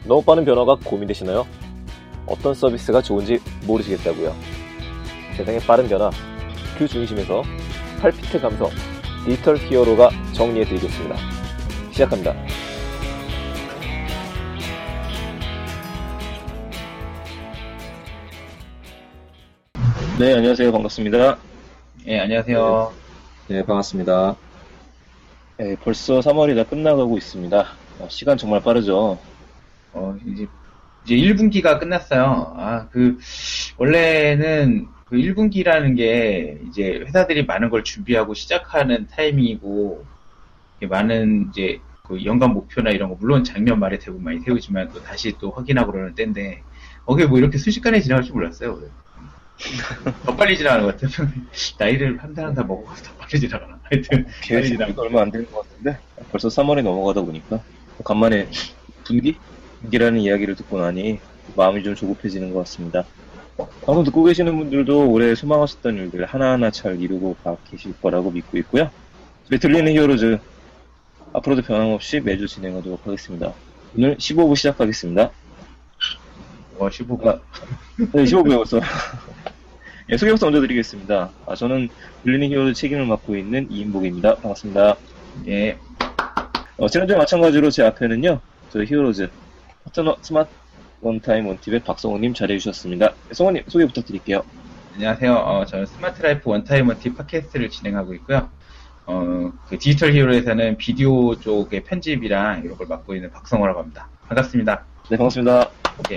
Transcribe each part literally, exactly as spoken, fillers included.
너무 빠른 변화가 고민되시나요? 어떤 서비스가 좋은지 모르시겠다고요? 세상의 빠른 변화, 그 중심에서 팔 피트 감성, 디지털 히어로가 정리해드리겠습니다. 시작합니다. 네, 안녕하세요. 반갑습니다. 네, 안녕하세요. 네, 네 반갑습니다. 네, 벌써 삼월이 다 끝나가고 있습니다. 어, 시간 정말 빠르죠? 어, 이제, 이제 일 분기가 끝났어요. 아, 그, 원래는 그 일 분기라는 게 이제 회사들이 많은 걸 준비하고 시작하는 타이밍이고, 많은 이제 그 연간 목표나 이런 거, 물론 작년 말에 대부분 많이 세우지만 또 다시 또 확인하고 그러는 때인데, 어게 뭐 이렇게 순식간에 지나갈 줄 몰랐어요. 더 빨리 지나가는 것 같아요. 나이를 한 달 한 달 먹어서 더 빨리 지나가나. 하여튼, 빨리 지나가는 얼마 안 되는 것 같은데, 벌써 삼월이 넘어가다 보니까, 간만에 분기? 분기라는 이야기를 듣고 나니 마음이 좀 조급해지는 것 같습니다. 방송 듣고 계시는 분들도 올해 소망하셨던 일들 하나하나 잘 이루고 가 계실 거라고 믿고 있고요. 저희 들리는 히어로즈, 앞으로도 변함없이 매주 진행하도록 하겠습니다. 오늘 십오 부 시작하겠습니다. 와, 십오 부. 네, 십오 부였어요. 예, 소개부터 먼저 드리겠습니다. 아, 저는 들리는 히어로즈 책임을 맡고 있는 이인복입니다. 반갑습니다. 예. 어, 지난주에 마찬가지로 제 앞에는요, 저희 히어로즈, 파트너 스마트 원타임 원팁의 박성호님 자리해주셨습니다. 성호님 소개 부탁드릴게요. 안녕하세요. 어, 저는 스마트 라이프 원타임 원팁 팟캐스트를 진행하고 있고요. 어, 그 디지털 히어로에서는 비디오 쪽의 편집이랑 이런 걸 맡고 있는 박성호라고 합니다. 반갑습니다. 네, 반갑습니다. 예.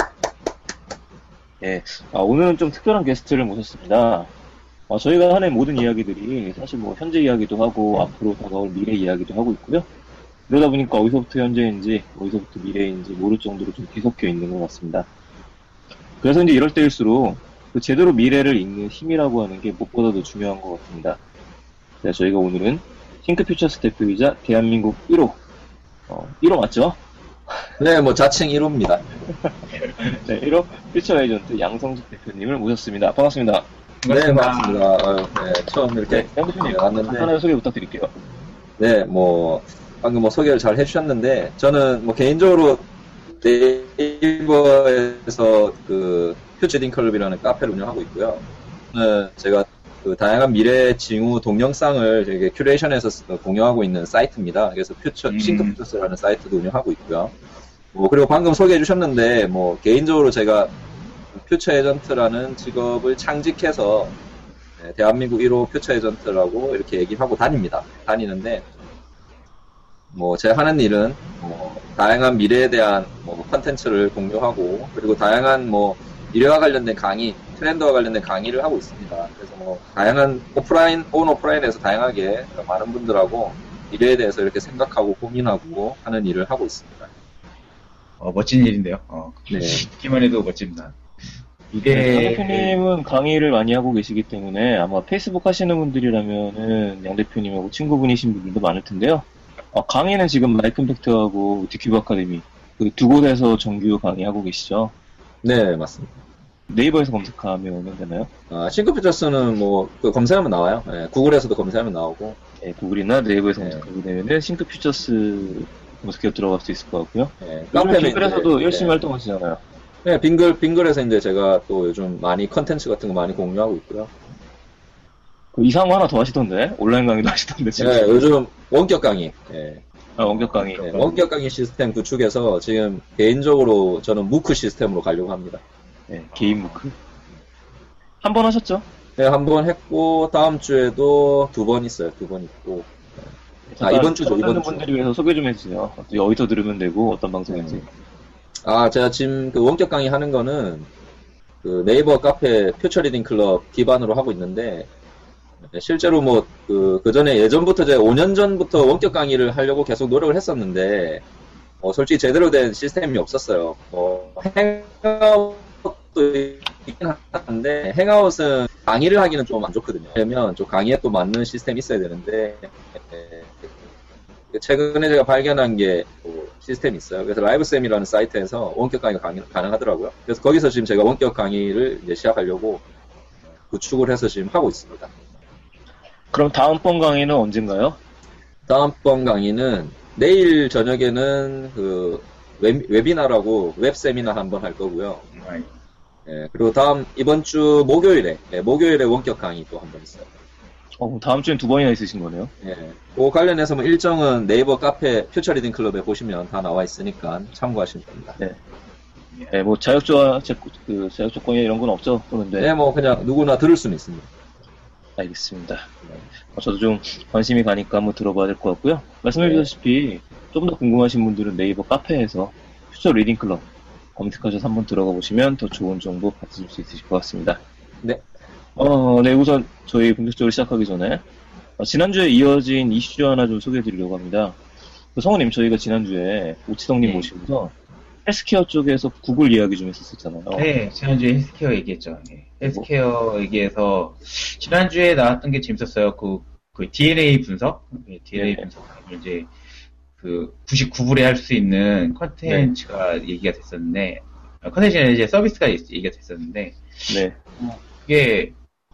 예, 아, 오늘은 좀 특별한 게스트를 모셨습니다. 아, 저희가 하는 모든 이야기들이 사실 뭐 현재 이야기도 하고 앞으로 다가올 미래 이야기도 하고 있고요. 그러다 보니까 어디서부터 현재인지 어디서부터 미래인지 모를 정도로 좀 뒤섞여 있는 것 같습니다. 그래서 이제 이럴 때일수록 그 제대로 미래를 읽는 힘이라고 하는 게 무엇보다도 중요한 것 같습니다. 네, 저희가 오늘은 싱크퓨처스 대표이자 대한민국 일 호 어, 일 호 맞죠? 네, 뭐 자칭 일 호입니다. 네, 일 호 퓨처 에이전트 양성직 대표님을 모셨습니다. 반갑습니다. 네, 반갑습니다. 아유, 네, 처음 이렇게 양 대표님 나왔는데 하나 소개 부탁드릴게요. 네, 뭐 방금 뭐 소개를 잘 해주셨는데 저는 뭐 개인적으로 네이버에서 그 퓨처딩 클럽이라는 카페를 운영하고 있고요. 네, 제가 그 다양한 미래 징후 동영상을 되게 큐레이션해서 공유하고 있는 사이트입니다. 그래서 퓨처 음. 싱크퓨처스라는 사이트도 운영하고 있고요. 뭐 그리고 방금 소개해 주셨는데 뭐 개인적으로 제가 퓨처 에이전트라는 직업을 창직해서 네, 대한민국 일 호 퓨처 에이전트라고 이렇게 얘기하고 다닙니다. 다니는데 뭐 제가 하는 일은 뭐 다양한 미래에 대한 뭐 컨텐츠를 공유하고 그리고 다양한 뭐 미래와 관련된 강의, 트렌드와 관련된 강의를 하고 있습니다. 그래서 뭐 다양한 오프라인, 온 오프라인에서 다양하게 많은 분들하고 미래에 대해서 이렇게 생각하고 고민하고 하는 일을 하고 있습니다. 어, 멋진 일인데요. 어, 네. 듣기만 해도 멋집니다. 이게. 양 대표님은 강의를 많이 하고 계시기 때문에 아마 페이스북 하시는 분들이라면은 양 대표님하고 친구분이신 분들도 많을 텐데요. 어, 강의는 지금 마이크 임팩트하고 디큐브 아카데미 그 두 곳에서 정규 강의하고 계시죠? 네, 맞습니다. 네이버에서 검색하면 되나요? 아, 싱크퓨처스는 뭐 그 검색하면 나와요. 네, 구글에서도 검색하면 나오고. 네, 구글이나 네이버에서 네. 검색하게 되면은 싱크퓨처스 검색해 들어갈 수 있을 것 같고요. 네, 요즘에 빙글에서도 이제, 열심히 네. 활동하시잖아요. 네, 빙글, 빙글에서 이제 제가 또 요즘 많이 컨텐츠 같은 거 많이 공유하고 있고요. 그 이상한 거 하나 더 하시던데? 온라인 강의도 하시던데, 지금. 네, 요즘 원격 강의. 네. 아, 원격 강의. 네, 원격 강의 시스템 구축해서 지금 개인적으로 저는 무크 시스템으로 가려고 합니다. 네, 개인 무크. 한 번 하셨죠? 네, 한 번 했고 다음 주에도 두 번 있어요. 두 번 있고. 아, 이번 주죠, 이번 주. 분들이 위해서 소개 좀 해주세요. 어디서 들으면 되고 어떤 방송인지. 네. 아, 제가 지금 그 원격 강의 하는 거는 그 네이버 카페 퓨처 리딩 클럽 기반으로 하고 있는데 실제로 뭐 그 그 전에 예전부터 제가 오 년 전부터 원격 강의를 하려고 계속 노력을 했었는데 어, 솔직히 제대로 된 시스템이 없었어요. 어, 행아웃도 있긴 한데 행아웃은 강의를 하기는 좀 안 좋거든요. 왜냐면 좀 강의에 또 맞는 시스템이 있어야 되는데 에, 최근에 제가 발견한 게 뭐 시스템이 있어요. 그래서 라이브쌤이라는 사이트에서 원격 강의가 가능, 가능하더라고요. 그래서 거기서 지금 제가 원격 강의를 이제 시작하려고 구축을 해서 지금 하고 있습니다. 그럼 다음번 강의는 언젠가요? 다음번 강의는 내일 저녁에는 그 웹, 웨비나라고 웹 세미나 한번 할 거고요. 아이, 예, 그리고 다음 이번 주 목요일에 예, 목요일에 원격 강의 또 한 번 있어요. 어, 다음 주엔 두 번이나 있으신 거네요. 예, 그 관련해서 뭐 일정은 네이버 카페 퓨처 리딩 클럽에 보시면 다 나와 있으니까 참고하시면 됩니다. 네. 네, 뭐 자격조화, 그 자격 조건이 이런 건 없죠. 그런데 네, 뭐 그냥 누구나 들을 수는 있습니다. 알겠습니다. 어, 저도 좀 관심이 가니까 한번 들어봐야 될 것 같고요. 말씀해 네. 주셨다시피 좀 더 궁금하신 분들은 네이버 카페에서 퓨처 리딩 클럽 검색하셔서 한번 들어가 보시면 더 좋은 정보 받으실 수 있으실 것 같습니다. 네. 어, 네, 우선 저희 본격적으로 시작하기 전에 어, 지난주에 이어진 이슈 하나 좀 소개해 드리려고 합니다. 그 성우님, 저희가 지난주에 오치덕님 네. 모시고서 헬스케어 쪽에서 구글 이야기 좀 했었잖아요. 네, 지난주에 헬스케어 얘기했죠. 네. 헬스케어 얘기해서, 지난주에 나왔던 게 재밌었어요. 그, 그 디엔에이 분석? 네, 디엔에이 네. 분석을 이제, 그, 구십구 불에 할 수 있는 컨텐츠가 얘기가 됐었는데, 어, 컨텐츠가 이제 서비스가 얘기가 됐었는데, 네. 그게,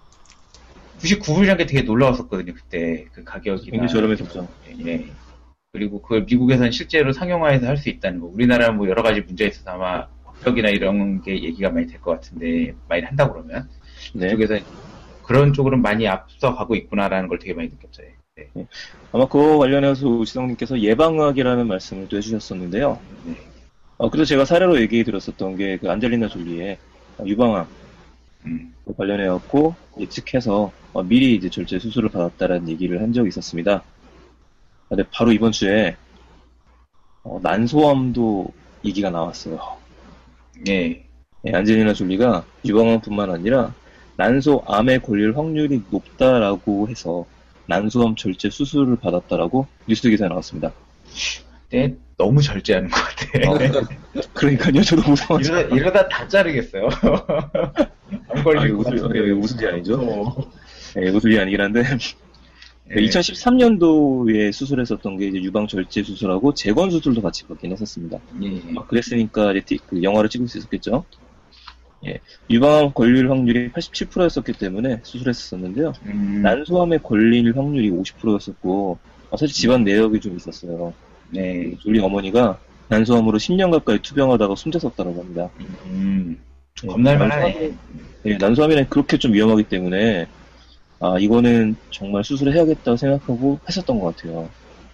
구십구 불이라는 게 되게 놀라웠었거든요, 그때. 그 가격이. 굉장히 저렴했었죠. 예. 그리고 그걸 미국에서는 실제로 상용화해서 할 수 있다는 거. 우리나라는 뭐 여러 가지 문제가 있어서 아마 법적이나 이런 게 얘기가 많이 될 것 같은데, 많이 한다고 그러면. 네. 그쪽에서 그런 쪽으로는 많이 앞서가고 있구나라는 걸 되게 많이 느꼈어요. 네. 아마 그거 관련해서 우시성님께서 예방의학이라는 말씀을 또 해주셨었는데요. 네. 어, 그래서 제가 사례로 얘기 드렸었던 게 그 안젤리나 졸리의 유방암 음. 관련해갖고 예측해서 어, 미리 이제 절제 수술을 받았다라는 얘기를 한 적이 있었습니다. 근데 바로 이번 주에 어, 난소암도 얘기가 나왔어요. 예. 네, 안젤리나 졸리가 유방암뿐만 아니라 난소암에 걸릴 확률이 높다라고 해서 난소암 절제 수술을 받았다라고 뉴스 기사에 나왔습니다. 근데 너무 절제하는 것 같아. 그러니까요, 저도 무서워서. 이러다, 이러다 다 자르겠어요. 안 아, 걸리고. 이거 웃을, 예, 웃을 일 아니죠? 어. 예, 웃을 일이 아니긴 한데. 예. 이천십삼 년도에 수술했었던 게 이제 유방 절제 수술하고 재건 수술도 같이 받긴 했었습니다. 예, 예. 아, 그랬으니까 이제 티- 그 영화를 찍을 수 있었겠죠. 예, 유방암 걸릴 확률이 팔십칠 퍼센트였었기 때문에 수술했었는데요. 음, 난소암에 걸릴 확률이 오십 퍼센트였었고 아, 사실 집안 내역이 좀 있었어요. 네. 졸리 어머니가 난소암으로 십 년 가까이 투병하다가 숨졌었다고 합니다. 음, 예, 겁날만하네. 예, 난소암이란 그렇게 좀 위험하기 때문에 아 이거는 정말 수술을 해야겠다고 생각하고 했었던 것 같아요.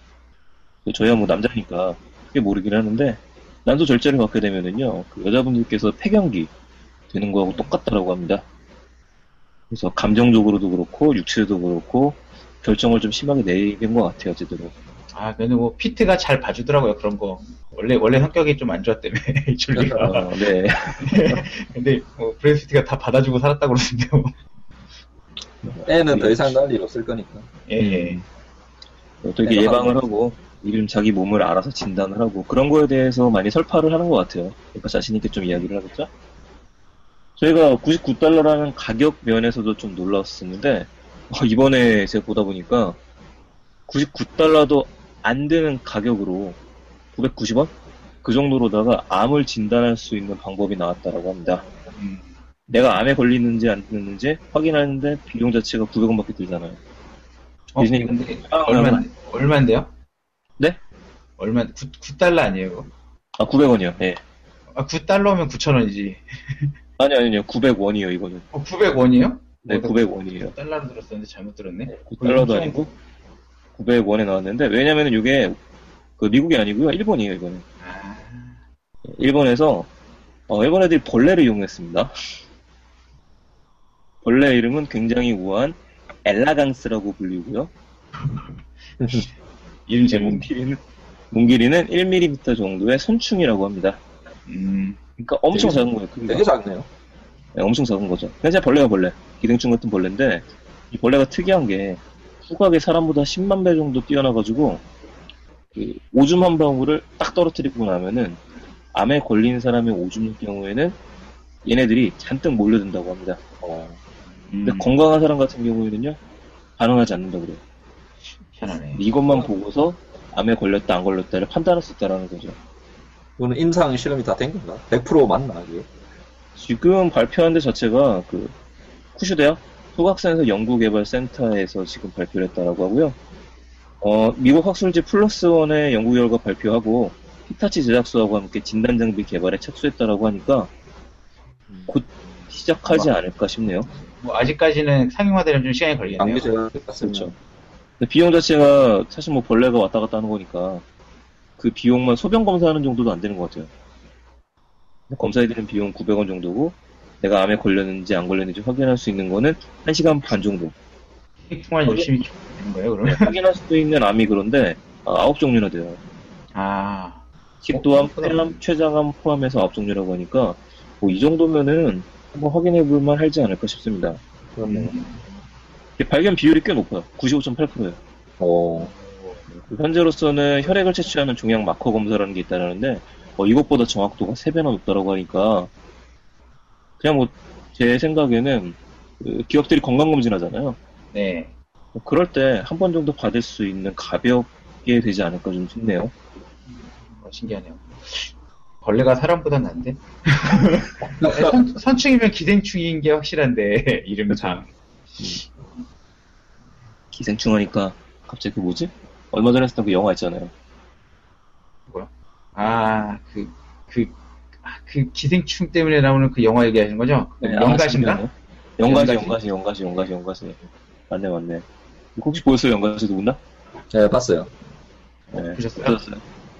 저희야 뭐 남자니까 크게 모르긴 하는데 난소 절제를 받게 되면은요 그 여자분들께서 폐경기 되는 거하고 똑같다라고 합니다. 그래서 감정적으로도 그렇고 육체도 그렇고 결정을 좀 심하게 내린 것 같아요 제대로. 아, 근데 뭐, 피트가 잘 봐주더라고요, 그런 거. 원래, 원래 성격이 좀 안 좋았다며, 줄리가. 어, 네. 근데, 뭐, 브래드 피트가 다 받아주고 살았다고 그러는데요. 애는 더 이상 날 일 없을 거니까. 예, 예. 어떻게 예방을 하고 이름 자기 몸을 알아서 진단을 하고 그런 거에 대해서 많이 설파를 하는 것 같아요. 그러니까 자신 있게 좀 이야기를 하겠죠. 저희가 구십구 달러라는 가격 면에서도 좀 놀랐었는데 어, 이번에 제가 보다 보니까 구십구 달러도 안 되는 가격으로 구백구십 원? 그 정도로다가 암을 진단할 수 있는 방법이 나왔다라고 합니다. 음, 내가 암에 걸리는지 안 걸리는지 확인하는데 비용 자체가 구백 원밖에 들잖아요. 어, 디즈니 근데, 아, 얼마, 아, 얼마인데요? 네? 얼마, 구, 구 달러 아니에요, 이거? 아, 구백 원이요. 예. 아, 구 달러면 구천 원이지. 아니, 아니요. 구백 원이요, 이거는. 어, 구백 원이에요? 네, 구백 원이에요. 달러로 들었었는데 잘못 들었네. 구 달러도 엄청- 아니고, 구백 원에 나왔는데, 왜냐면은 이게, 그, 미국이 아니고요. 일본이에요, 이거는. 아, 일본에서, 어, 일본 애들이 벌레를 이용했습니다. 벌레 이름은 굉장히 우아한 엘라강스라고 불리고요. 이름 제 제목. 몸길이는, 몸길이는 일 밀리미터 정도의 선충이라고 합니다. 음, 그러니까 엄청 되게 작은 거예요. 크기가. 되게 작네요. 네, 엄청 작은 거죠. 그냥 진짜 벌레가 벌레. 기생충 같은 벌레인데, 이 벌레가 특이한 게, 후각이 사람보다 십만 배 정도 뛰어나가지고, 그 오줌 한 방울을 딱 떨어뜨리고 나면은, 암에 걸린 사람의 오줌의 경우에는, 얘네들이 잔뜩 몰려든다고 합니다. 어. 근데 음, 건강한 사람 같은 경우에는요, 반응하지 않는다고 그래요. 희한하네. 이것만 보고서, 암에 걸렸다, 안 걸렸다를 판단할 수 있다라는 거죠. 이거는 임상 실험이 다 된 건가? 백 퍼센트 맞나, 이게? 지금 발표한 데 자체가, 그, 쿠슈대학 후각센서 연구개발센터에서 지금 발표를 했다라고 하고요. 어, 미국 학술지 플러스 원의 연구 결과 발표하고 히타치 제작소하고 함께 진단 장비 개발에 착수했다라고 하니까 곧 시작하지 뭐, 않을까 싶네요. 뭐 아직까지는 상용화되려면 좀 시간이 걸리겠네요. 장비 제가 그렇죠. 근데 비용 자체가 사실 뭐 벌레가 왔다 갔다 하는 거니까 그 비용만 소변 검사하는 정도도 안 되는 것 같아요. 검사해 드리는 비용 구백 원 정도고 내가 암에 걸렸는지 안 걸렸는지 확인할 수 있는 거는 한 시간 반 정도. 통화 열심히 되는 거예요, 그러면? 확인할 수도 있는 암이 그런데 아홉 종류나 돼요. 아. 식도암, 폐암, 췌장암 포함해서 아홉 종류라고 하니까 뭐 이 정도면은 한번 확인해 볼 만 하지 않을까 싶습니다. 그렇네요. 발견 비율이 꽤 높아요. 구십오 점 팔 퍼센트예요. 어, 현재로서는 혈액을 채취하는 종양 마커 검사라는 게 있다는데 어, 이것보다 정확도가 세 배나 높다라고 하니까 그냥 뭐 제 생각에는 그 기업들이 건강검진 하잖아요. 네. 그럴 때 한 번 정도 받을 수 있는 가볍게 되지 않을까 좀 싶네요. 어, 신기하네요. 벌레가 사람보단 난데? 선, 선충이면 기생충인 게 확실한데, 이름상. 기생충 하니까 갑자기 그 뭐지? 얼마 전에 했던 그 영화 있잖아요. 뭐야? 아, 그, 그, 아, 그 기생충 때문에 나오는 그 영화 얘기하시는 거죠? 네, 연가시인가? 아, 연가시, 연가시? 연가시, 연가시, 연가시, 연가시. 맞네, 맞네. 혹시 보셨어요, 연가시 누구나? 네, 봤어요. 네, 보셨어요? 보셨어요.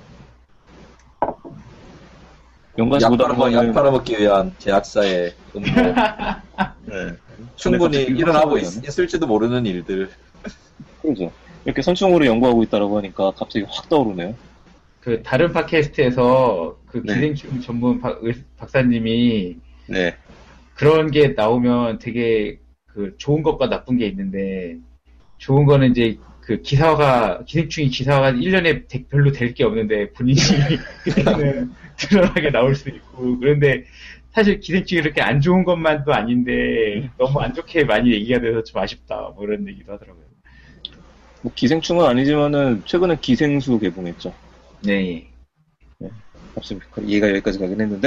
연가시 약 보다는 팔아먹, 약 거는 팔아먹기 위한 제약사의 음모. 네. 충분히 갑자기 일어나고 확 있, 있을지도 모르는 일들. 그렇죠. 이렇게 선충으로 연구하고 있다라고 하니까 갑자기 확 떠오르네요. 그, 다른 팟캐스트에서 그 네. 기생충 전문 박, 의- 박사님이 네. 그런 게 나오면 되게 그 좋은 것과 나쁜 게 있는데, 좋은 거는 이제 그 기사화가, 기생충이 기사화가 일 년에 대- 별로 될 게 없는데 본인이 그때는 드러나게 나올 수도 있고, 그런데 사실 기생충이 그렇게 안 좋은 것만도 아닌데 너무 안 좋게 많이 얘기가 돼서 좀 아쉽다, 뭐 이런 얘기도 하더라고요. 뭐 기생충은 아니지만은 최근에 기생수 개봉했죠. 네. 갑자기 이해가 여기까지 가긴 했는데.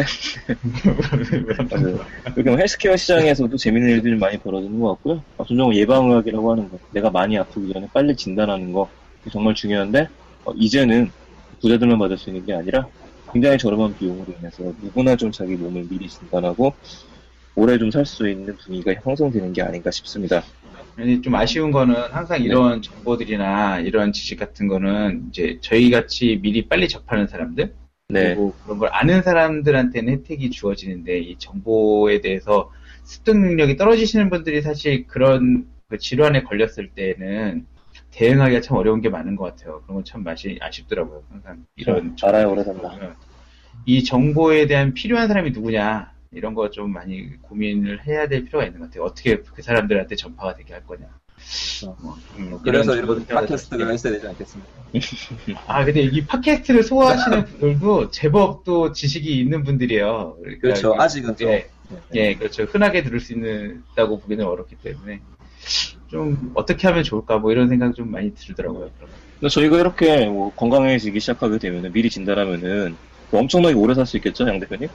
여기 뭐 헬스케어 시장에서도 재밌는 일들이 많이 벌어지는 것 같고요. 전종 예방의학이라고 하는 거, 내가 많이 아프기 전에 빨리 진단하는 거 정말 중요한데 어, 이제는 부자들만 받을 수 있는 게 아니라 굉장히 저렴한 비용으로 인해서 누구나 좀 자기 몸을 미리 진단하고 오래 좀 살 수 있는 분위기가 형성되는 게 아닌가 싶습니다. 아니, 좀 아쉬운 거는 항상 이런 정보들이나 이런 지식 같은 거는 이제 저희 같이 미리 빨리 접하는 사람들, 네. 그리고 그런 걸 아는 사람들한테는 혜택이 주어지는데, 이 정보에 대해서 습득 능력이 떨어지시는 분들이 사실 그런 그 질환에 걸렸을 때는 대응하기가 참 어려운 게 많은 것 같아요. 그런 건 참 맛이 아쉽더라고요. 항상 이런 알아야 오래 산다. 정보를. 이 정보에 대한 필요한 사람이 누구냐, 이런 거 좀 많이 고민을 해야 될 필요가 있는 것 같아요. 어떻게 그 사람들한테 전파가 되게 할 거냐. 뭐, 음, 그래서 이런 이런 정보를 팟캐스트가 있어야 되지 않겠습니까? 아, 근데 이 팟캐스트를 소화하시는 분들도 제법 또 지식이 있는 분들이에요. 그러니까 그렇죠. 이게- 아직은 좀. 예, 예, 그렇죠. 흔하게 들을 수 있다고 보기는 어렵기 때문에 좀 어떻게 하면 좋을까, 뭐 이런 생각 좀 많이 들더라고요. 근데 저희가 이렇게 뭐 건강해지기 시작하게 되면은 미리 진단하면은 뭐 엄청나게 오래 살 수 있겠죠, 양 대표님?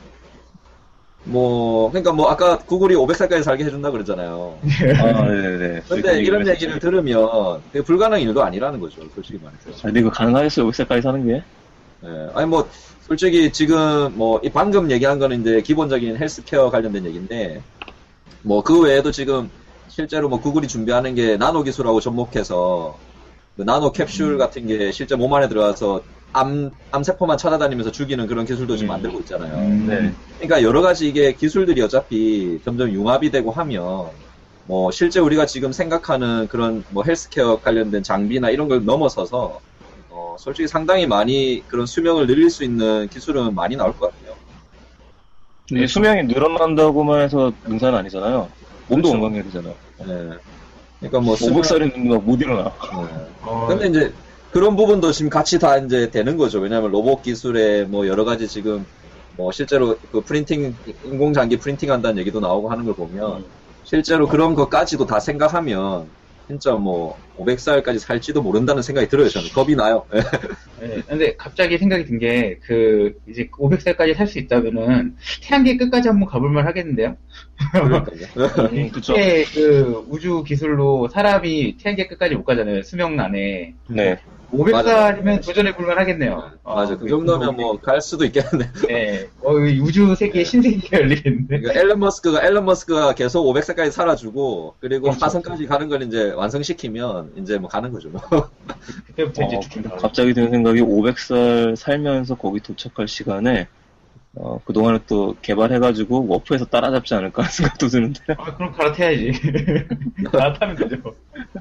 뭐, 그러니까 뭐, 아까 구글이 오백 살까지 살게 해준다 그러잖아요. 아, 네네네. 근데 이런 얘기를 들으면 그게 불가능한 일도 아니라는 거죠, 솔직히 말해서. 아, 근데 이거 가능하겠어요, 오백 살까지 사는 게? 예. 아니 뭐 솔직히 지금 뭐 이 방금 얘기한 거는 이제 기본적인 헬스케어 관련된 얘기인데 뭐 그 외에도 지금 실제로 뭐 구글이 준비하는 게 나노 기술하고 접목해서 그 나노 캡슐 같은 게 실제 몸 안에 들어가서 암, 암세포만 찾아다니면서 죽이는 그런 기술도 지금 음. 만들고 있잖아요. 음. 네. 그러니까 여러 가지 이게 기술들이 어차피 점점 융합이 되고 하면 뭐 실제 우리가 지금 생각하는 그런 뭐 헬스케어 관련된 장비나 이런 걸 넘어서서 어 솔직히 상당히 많이 그런 수명을 늘릴 수 있는 기술은 많이 나올 것 같아요. 근데 수명이 늘어난다고만 해서 능사는 아니잖아요. 몸도 그렇죠. 건강해야 되잖아요. 네. 그러니까 뭐 오백 살은 못 일어나. 네. 어, 근데 이제 그런 부분도 지금 같이 다 이제 되는 거죠. 왜냐하면 로봇 기술에 뭐 여러 가지 지금 뭐 실제로 그 프린팅 인공장기 프린팅 한다는 얘기도 나오고 하는 걸 보면 실제로 그런 것까지도 다 생각하면 진짜 뭐 오백 살까지 살지도 모른다는 생각이 들어요. 저는 겁이 나요. 네, 근데 갑자기 생각이 든 게, 그, 이제 오백 살까지 살 수 있다면은, 태양계 끝까지 한번 가볼만 하겠는데요? 그러니까요. 음, 그쵸. 예, 그, 우주 기술로 사람이 태양계 끝까지 못 가잖아요. 수명 안에. 네. 오백 살이면 도전해볼만 하겠네요. 어, 맞아. 그 정도면 뭐 갈 수도 있겠네. 네. 어, 우주 세계에 신세계가 열리겠는데. 그러니까 앨런 머스크가 앨런 머스크가 계속 오백 살까지 살아주고 그리고 그렇죠. 화성까지 가는 걸 이제 완성시키면 이제 뭐 가는 거죠. 그때부터 이제 어, 죽긴 다 갑자기 드는 생각이 오백 살 살면서 거기 도착할 시간에 어, 그동안에 또 개발해가지고 워프에서 따라잡지 않을까 하는 생각도 드는데. 아, 그럼 갈아타야지. 갈아타면 되죠.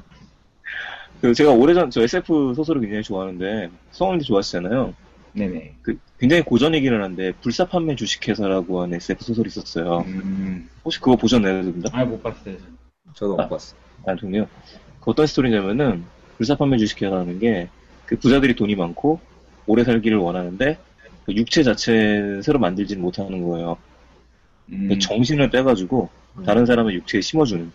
그 제가 오래전 저 에스에프 소설을 굉장히 좋아하는데 성우님도 좋아하시잖아요. 네네. 그 굉장히 고전이기는 한데 불사 판매 주식회사라고 하는 에스에프 소설이 있었어요. 음, 혹시 그거 보셨나요, 두 분 다? 아, 못 봤어요. 저도 못 봤어. 아, 정말요? 그 어떤 스토리냐면은 불사 판매 주식회사라는 게 그 부자들이 돈이 많고 오래 살기를 원하는데 그 육체 자체는 새로 만들지는 못하는 거예요. 음, 그 정신을 빼가지고 음. 다른 사람의 육체에 심어주는.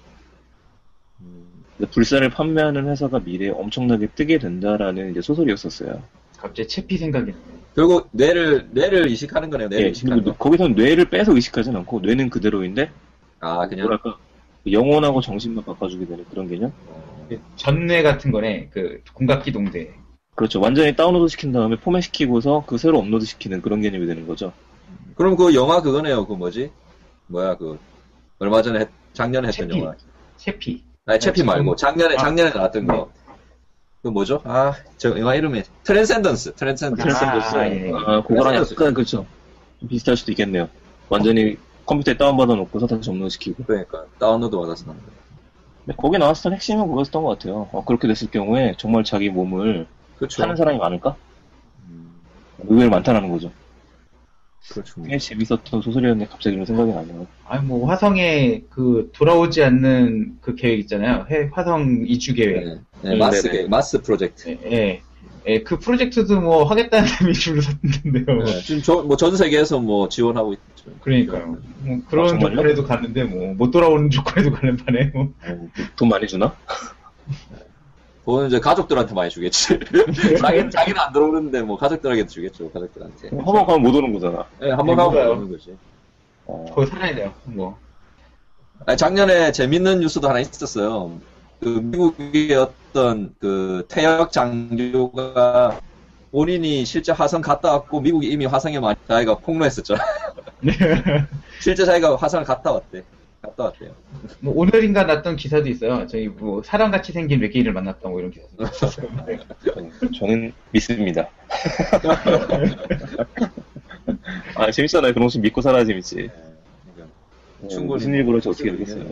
근데 불사를 판매하는 회사가 미래에 엄청나게 뜨게 된다라는 이제 소설이었었어요. 갑자기 채피 생각이 나네. 결국 뇌를 뇌를 이식하는 거네요. 뇌를 예, 이식하는 그리고 거. 거기서는 뇌를 빼서 의식하진 않고 뇌는 그대로인데 아 그냥 뭐랄까 영혼하고 정신만 바꿔주게 되는 그런 개념? 전뇌 같은 거네. 그 공각기동대. 그렇죠. 완전히 다운로드 시킨 다음에 포맷시키고서 그 새로 업로드 시키는 그런 개념이 되는 거죠. 그럼 그 영화 그거네요. 그 뭐지? 뭐야 그 얼마 전에 했- 작년에 했던 채피. 영화. 채피. 아니 채피 아, 말고 작년에 아, 작년에 나왔던 네. 거. 그 뭐죠? 아 저 영화 이름이 트랜센던스. 트랜센던스. 아, 아, 예. 아, 그거랑 그래서 약간 그렇죠. 좀 비슷할 수도 있겠네요. 완전히 컴퓨터에 다운받아 놓고서 다시 업로드 시키고. 그러니까 다운로드 받아서 나온 거. 근데 거기 나왔던 핵심은 그거였던 것 같아요. 어, 그렇게 됐을 경우에 정말 자기 몸을 그렇죠. 사는 사람이 많을까? 음, 의외로 많다라는 거죠. 그렇죠. 꽤 재밌었던 소설이었는데 갑자기 이런 생각이 나네요. 아니, 뭐, 화성에 그, 돌아오지 않는 그 계획 있잖아요. 해, 화성 이주 계획. 네, 네, 마스 네네. 게 마스 프로젝트. 예, 예. 예, 그 프로젝트도 뭐, 하겠다는 사람이 줄을 섰는데요. 네, 지금 저, 뭐 전 세계에서 뭐 지원하고 있죠. 그러니까요. 뭐 그런 아, 정말요? 조건에도 갔는데, 뭐, 못 돌아오는 조건에도 가는 판에, 뭐. 어, 돈 많이 주나? 그거는 이제 가족들한테 많이 주겠지. 자기는, 자기는 안 들어오는데 뭐 가족들에게 주겠죠. 가족들한테. 한번 가면 못 오는 거잖아. 네, 한번 네, 하고 맞아요. 오는 거지. 어, 거기 살아야 돼요, 뭐. 아니, 작년에 재밌는 뉴스도 하나 있었어요. 그 미국의 어떤 그 퇴역 장교가 본인이 실제 화성 갔다 왔고 미국이 이미 화성에 많이 자기가 폭로했었죠. 실제 자기가 화성을 갔다 왔대. 갔다 왔대요. 뭐, 오늘인가 났던 기사도 있어요. 저희 뭐, 사람같이 생긴 외계인을 만났다, 뭐, 이런 기사도 있었어요. 저는 믿습니다. 아, 재밌잖아요. 그런 거 믿고 살아야 재밌지. 네, 그러니까 어, 충분히 무슨 일 벌어지 어떻게 알겠어요.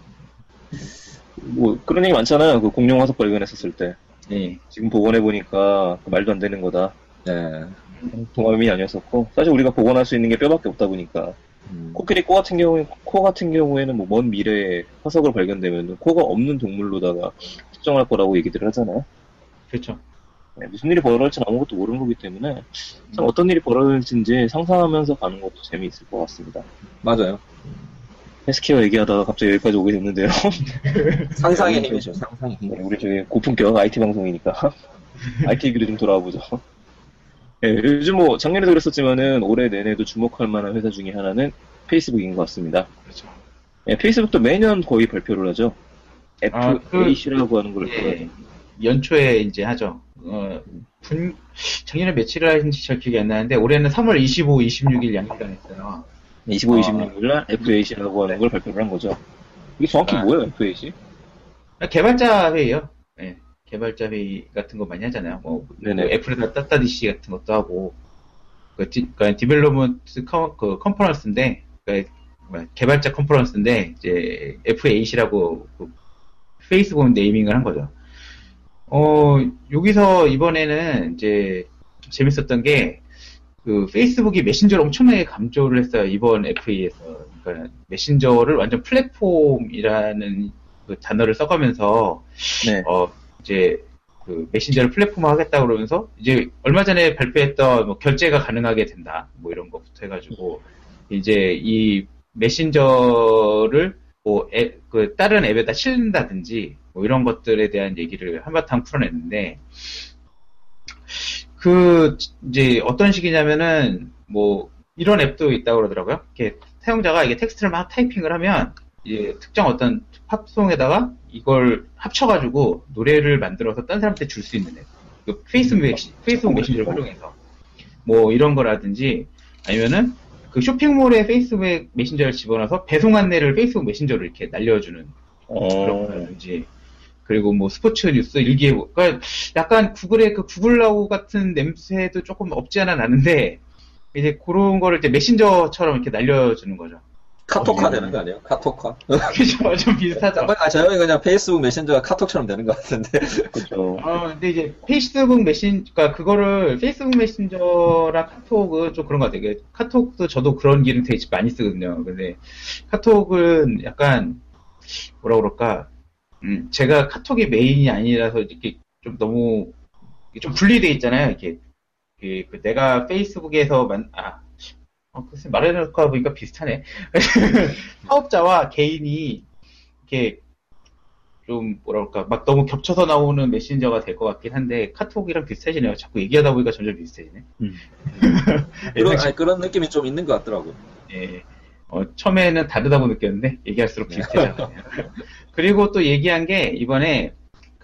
뭐, 그런 얘기 많잖아요. 그 공룡 화석 발견했었을 때. 예. 지금 복원해보니까 그 말도 안 되는 거다. 네. 동화음이 아니었었고, 사실 우리가 복원할 수 있는 게 뼈밖에 없다 보니까. 음, 코끼리 코 같은 경우에, 코 같은 경우에는 뭐 먼 미래에 화석을 발견되면 코가 없는 동물로다가 특정할 거라고 얘기들을 하잖아요. 그렇죠. 네, 무슨 일이 벌어질지는 아무것도 모르는 거기 때문에 참 어떤 일이 벌어질지 상상하면서 가는 것도 재미있을 것 같습니다. 맞아요. 헬스케어 얘기하다가 갑자기 여기까지 오게 됐는데요. 상상의 힘이죠. 상상의 힘. 네, 우리 저기 고품격 아이티 방송이니까 아이티 얘기로 좀 돌아와보죠. 네, 요즘 뭐 작년에도 그랬었지만은 올해 내내도 주목할 만한 회사 중에 하나는 페이스북인 것 같습니다. 그렇죠. 네, 페이스북도 매년 거의 발표를 하죠. 아, 그- 에프에이씨라고 하는 걸 예. 연초에 이제 하죠. 어, 분, 작년에 며칠을 하는지 잘 기억이 안 나는데, 올해는 삼월 이십오, 이십육 일 양일간 했어요. 이십오, 아. 이십육 일 날 에프에이씨라고 하는 걸 발표를 한 거죠. 이게 정확히 아. 뭐예요, 에프에이씨? 개발자 회의요. 예. 개발자 회의 같은 거 많이 하잖아요. 뭐, 네네. 뭐 애플에다 따따디시 같은 것도 하고, 그, 디, 그러니까 디벨로먼트 컨, 그 컨퍼런스인데, 그러니까 뭐야, 개발자 컨퍼런스인데, 이제 에프에이씨라고 그 페이스북 네이밍을 한 거죠. 어, 여기서 이번에는 이제 재밌었던 게, 그 페이스북이 메신저를 엄청나게 강조를 했어요. 이번 에프에이에서. 그러니까 메신저를 완전 플랫폼이라는 그 단어를 써가면서, 네. 어, 이제, 그, 메신저를 플랫폼화 하겠다 그러면서, 이제, 얼마 전에 발표했던, 뭐, 결제가 가능하게 된다. 뭐, 이런 것부터 해가지고, 이제, 이 메신저를, 뭐, 앱, 그, 다른 앱에다 실는다든지, 뭐, 이런 것들에 대한 얘기를 한바탕 풀어냈는데, 그, 이제, 어떤 식이냐면은, 뭐, 이런 앱도 있다고 그러더라고요. 이렇게, 사용자가 이게 텍스트를 막 타이핑을 하면, 이제, 특정 어떤 팝송에다가 이걸 합쳐가지고 노래를 만들어서 딴 사람한테 줄 수 있는 앱. 그 페이스북, 메시, 페이스북 메신저를 활용해서. 뭐 이런 거라든지 아니면은 그 쇼핑몰에 페이스북 메신저를 집어넣어서 배송 안내를 페이스북 메신저로 이렇게 날려주는 그런 거라든지 그리고 뭐 스포츠 뉴스 일기예보 그러니까 약간 구글의 그 구글라우 같은 냄새도 조금 없지 않아 나는데 이제 그런 거를 이제 메신저처럼 이렇게 날려주는 거죠. 카톡화 되는 거 아니에요? 카톡화? 그죠, 좀 비슷하죠. 아, 저 형이 그냥 페이스북 메신저가 카톡처럼 되는 것 같은데. 그렇죠. 어, 근데 이제 페이스북 메신, 그러니까 그거를 페이스북 메신저랑 카톡은 좀 그런 것 같아요. 카톡도 저도 그런 기능 되게 많이 쓰거든요. 근데 카톡은 약간 뭐라 그럴까, 음, 제가 카톡이 메인이 아니라서 이렇게 좀 너무 좀 분리돼 있잖아요. 이렇게 그, 그 내가 페이스북에서 만, 아. 어, 글쎄, 말해놓고 보니까 비슷하네. 사업자와 개인이, 이렇게, 좀, 뭐라 그럴까, 막 너무 겹쳐서 나오는 메신저가 될 것 같긴 한데, 카톡이랑 비슷해지네요. 자꾸 얘기하다 보니까 점점 비슷해지네. 음. 그런, 아니, 그런 느낌이 좀 있는 것 같더라고요. 예. 어, 처음에는 다르다고 느꼈는데, 얘기할수록 비슷해져. 그리고 또 얘기한 게, 이번에,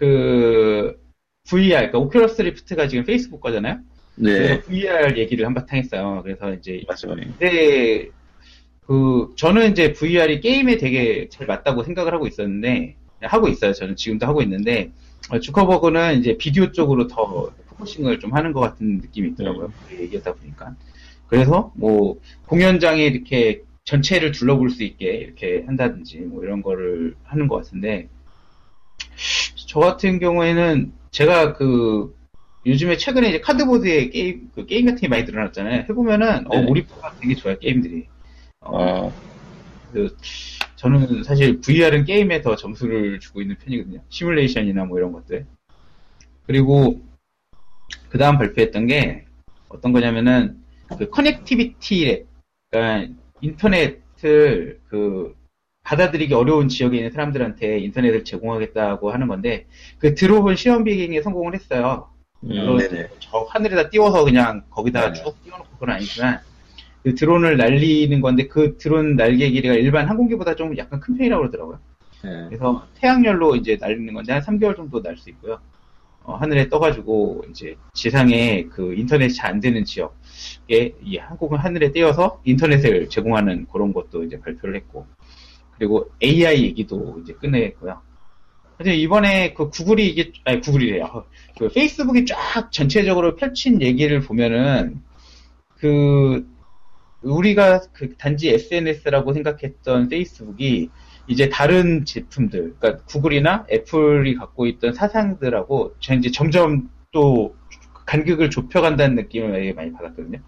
그, 브이알, 그러니까 오큘러스 리프트가 지금 페이스북 거잖아요? 네. 그래서 브이알 얘기를 한바탕 했어요. 그래서 이제 맞아요. 근데 그 저는 이제 브이알이 게임에 되게 잘 맞다고 생각을 하고 있었는데 하고 있어요. 저는 지금도 하고 있는데 주커버그는 이제 비디오 쪽으로 더 포커싱을 좀 하는 것 같은 느낌이 있더라고요. 네. 얘기하다 보니까. 그래서 뭐 공연장에 이렇게 전체를 둘러볼 수 있게 이렇게 한다든지 뭐 이런 거를 하는 것 같은데 저 같은 경우에는 제가 그 요즘에 최근에 이제 카드보드에 게임, 그 게임 같은 게 많이 늘어났잖아요. 해보면은, 네. 어, 몰입도가 되게 좋아요, 게임들이. 어, 그, 저는 사실 브이알은 게임에 더 점수를 주고 있는 편이거든요. 시뮬레이션이나 뭐 이런 것들. 그리고, 그 다음 발표했던 게, 어떤 거냐면은, 그 커넥티비티 랩, 그러니까 인터넷을 그, 받아들이기 어려운 지역에 있는 사람들한테 인터넷을 제공하겠다고 하는 건데, 그 드론 시험 비행에 성공을 했어요. 음, 네네. 저 하늘에다 띄워서 그냥 거기다가 쭉 띄워놓고 그건 아니지만 그 드론을 날리는 건데 그 드론 날개 길이가 일반 항공기보다 좀 약간 큰 편이라고 그러더라고요. 네. 그래서 태양열로 이제 날리는 건데 한 삼 개월 정도 날 수 있고요. 어, 하늘에 떠가지고 이제 지상에 그 인터넷이 잘 안 되는 지역에 이 항공을 하늘에 띄워서 인터넷을 제공하는 그런 것도 이제 발표를 했고 그리고 에이아이 얘기도 이제 끝내고요. 근데 이번에 그 구글이 이게, 아니, 구글이래요. 그 페이스북이 쫙 전체적으로 펼친 얘기를 보면은, 그, 우리가 그 단지 에스엔에스라고 생각했던 페이스북이 이제 다른 제품들, 그러니까 구글이나 애플이 갖고 있던 사상들하고 이제 점점 또 간격을 좁혀간다는 느낌을 많이 받았거든요.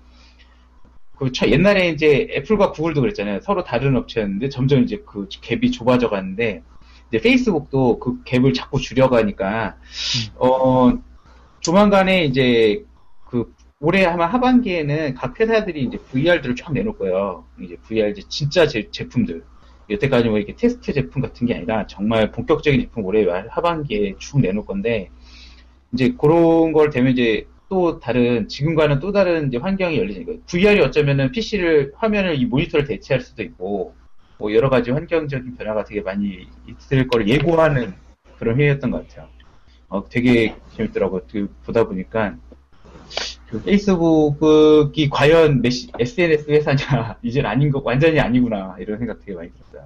그 옛날에 이제 애플과 구글도 그랬잖아요. 서로 다른 업체였는데 점점 이제 그 갭이 좁아져 가는데, 이제 페이스북도 그 갭을 자꾸 줄여가니까, 어, 조만간에 이제 그 올해 아마 하반기에는 각 회사들이 이제 브이알들을 쫙 내놓을 거예요. 이제 브이알 이제 진짜 제, 제품들. 여태까지 뭐 이렇게 테스트 제품 같은 게 아니라 정말 본격적인 제품 올해 하반기에 쭉 내놓을 건데, 이제 그런 걸 되면 이제 또 다른, 지금과는 또 다른 이제 환경이 열리니까, 브이알이 어쩌면은 피씨를, 화면을 이 모니터를 대체할 수도 있고, 뭐 여러 가지 환경적인 변화가 되게 많이 있을 걸 예고하는 그런 회의였던 것 같아요. 어, 되게 재밌더라고요. 그, 보다 보니까 그 페이스북이 과연 메시, 에스엔에스 회사냐 이젠 아닌 거 완전히 아니구나 이런 생각 되게 많이 들었어요.